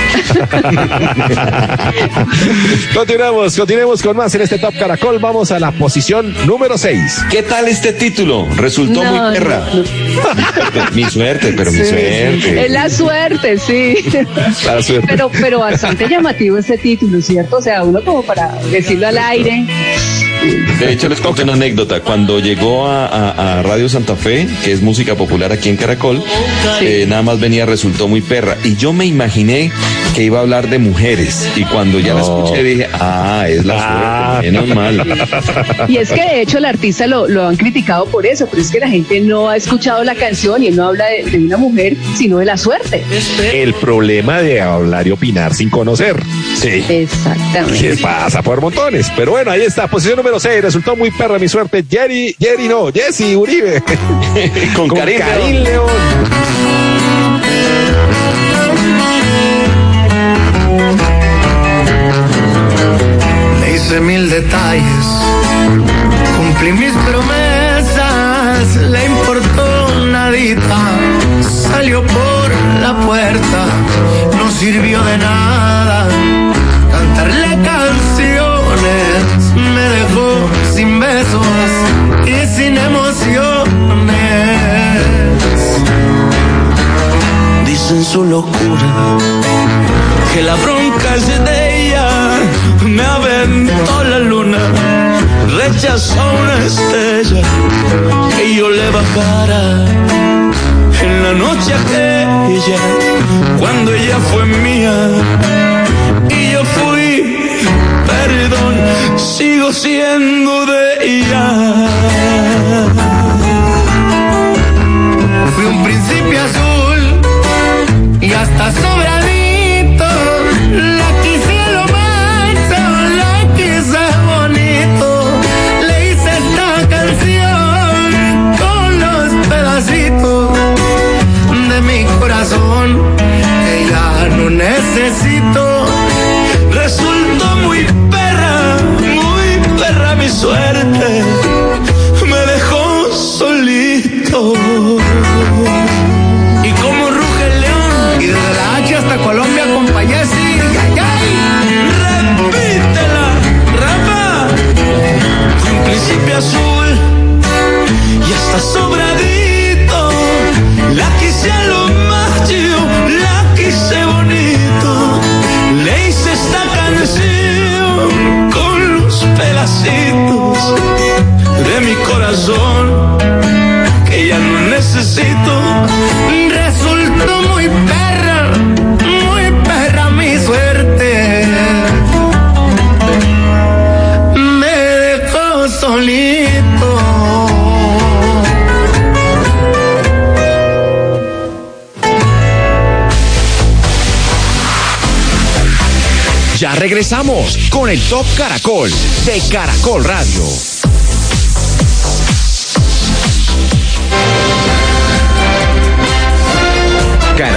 Continuamos, continuemos con más en este Top Caracol. Vamos a la posición número seis. ¿Qué tal este título? Resultó No, muy perra. no, no. Mi suerte, pero mi Sí, suerte. es la suerte, sí. La suerte. Pero, pero bastante llamativo este título, ¿cierto? O sea, uno como para decirlo al aire. De hecho, les conté una anécdota. Cuando llegó a, a- a Radio Santa Fe, que es música popular aquí en Caracol, eh, nada más venía Resultó muy perra. Y yo me imaginé que iba a hablar de mujeres. Y cuando ya la No. escuché dije, ah, es la Ah. suerte, menos mal. Y es que de hecho el artista lo, lo han criticado por eso, pero es que la gente no ha escuchado la canción y él no habla de, de una mujer, sino de la suerte. El problema de hablar y opinar sin conocer. Sí. Exactamente. Que pasa por montones. Pero bueno, ahí está, posición número seis. Resultó muy perra mi suerte. Jerry, Jerry no, Jesse Uribe. Con, Con Karim Karim León. León. Le hice mil detalles, cumplí mis promesas, le importó nadita, salió por la puerta, no sirvió de nada, cantarle canciones, me dejó sin besos y sin emociones. Dicen su locura, que la bronca es de ella, me aventó la luna, rechazó una estrella, que yo le bajara en la noche aquella, cuando ella fue mía, y yo fui, perdón, sigo siendo de ella. Fui un principio azul, y hasta sobradito, la quise a lo macho, la quise bonito, le hice esta canción con los pedacitos de mi corazón, que ya no necesito. Resultó muy perra, muy perra mi suerte, me dejó solito. Y como ruge el león, y desde la H hasta Colombia con Payesi, ay, ay, repítela, rapa. Fue un principio azul, y hasta sobradito, la quise a lo macho, la quise bonito, le hice esta canción con los pedacitos de mi corazón, que ya no necesito. Resultó muy perra, muy perra mi suerte, me dejó solito. Ya regresamos con el Top Caracol de Caracol Radio.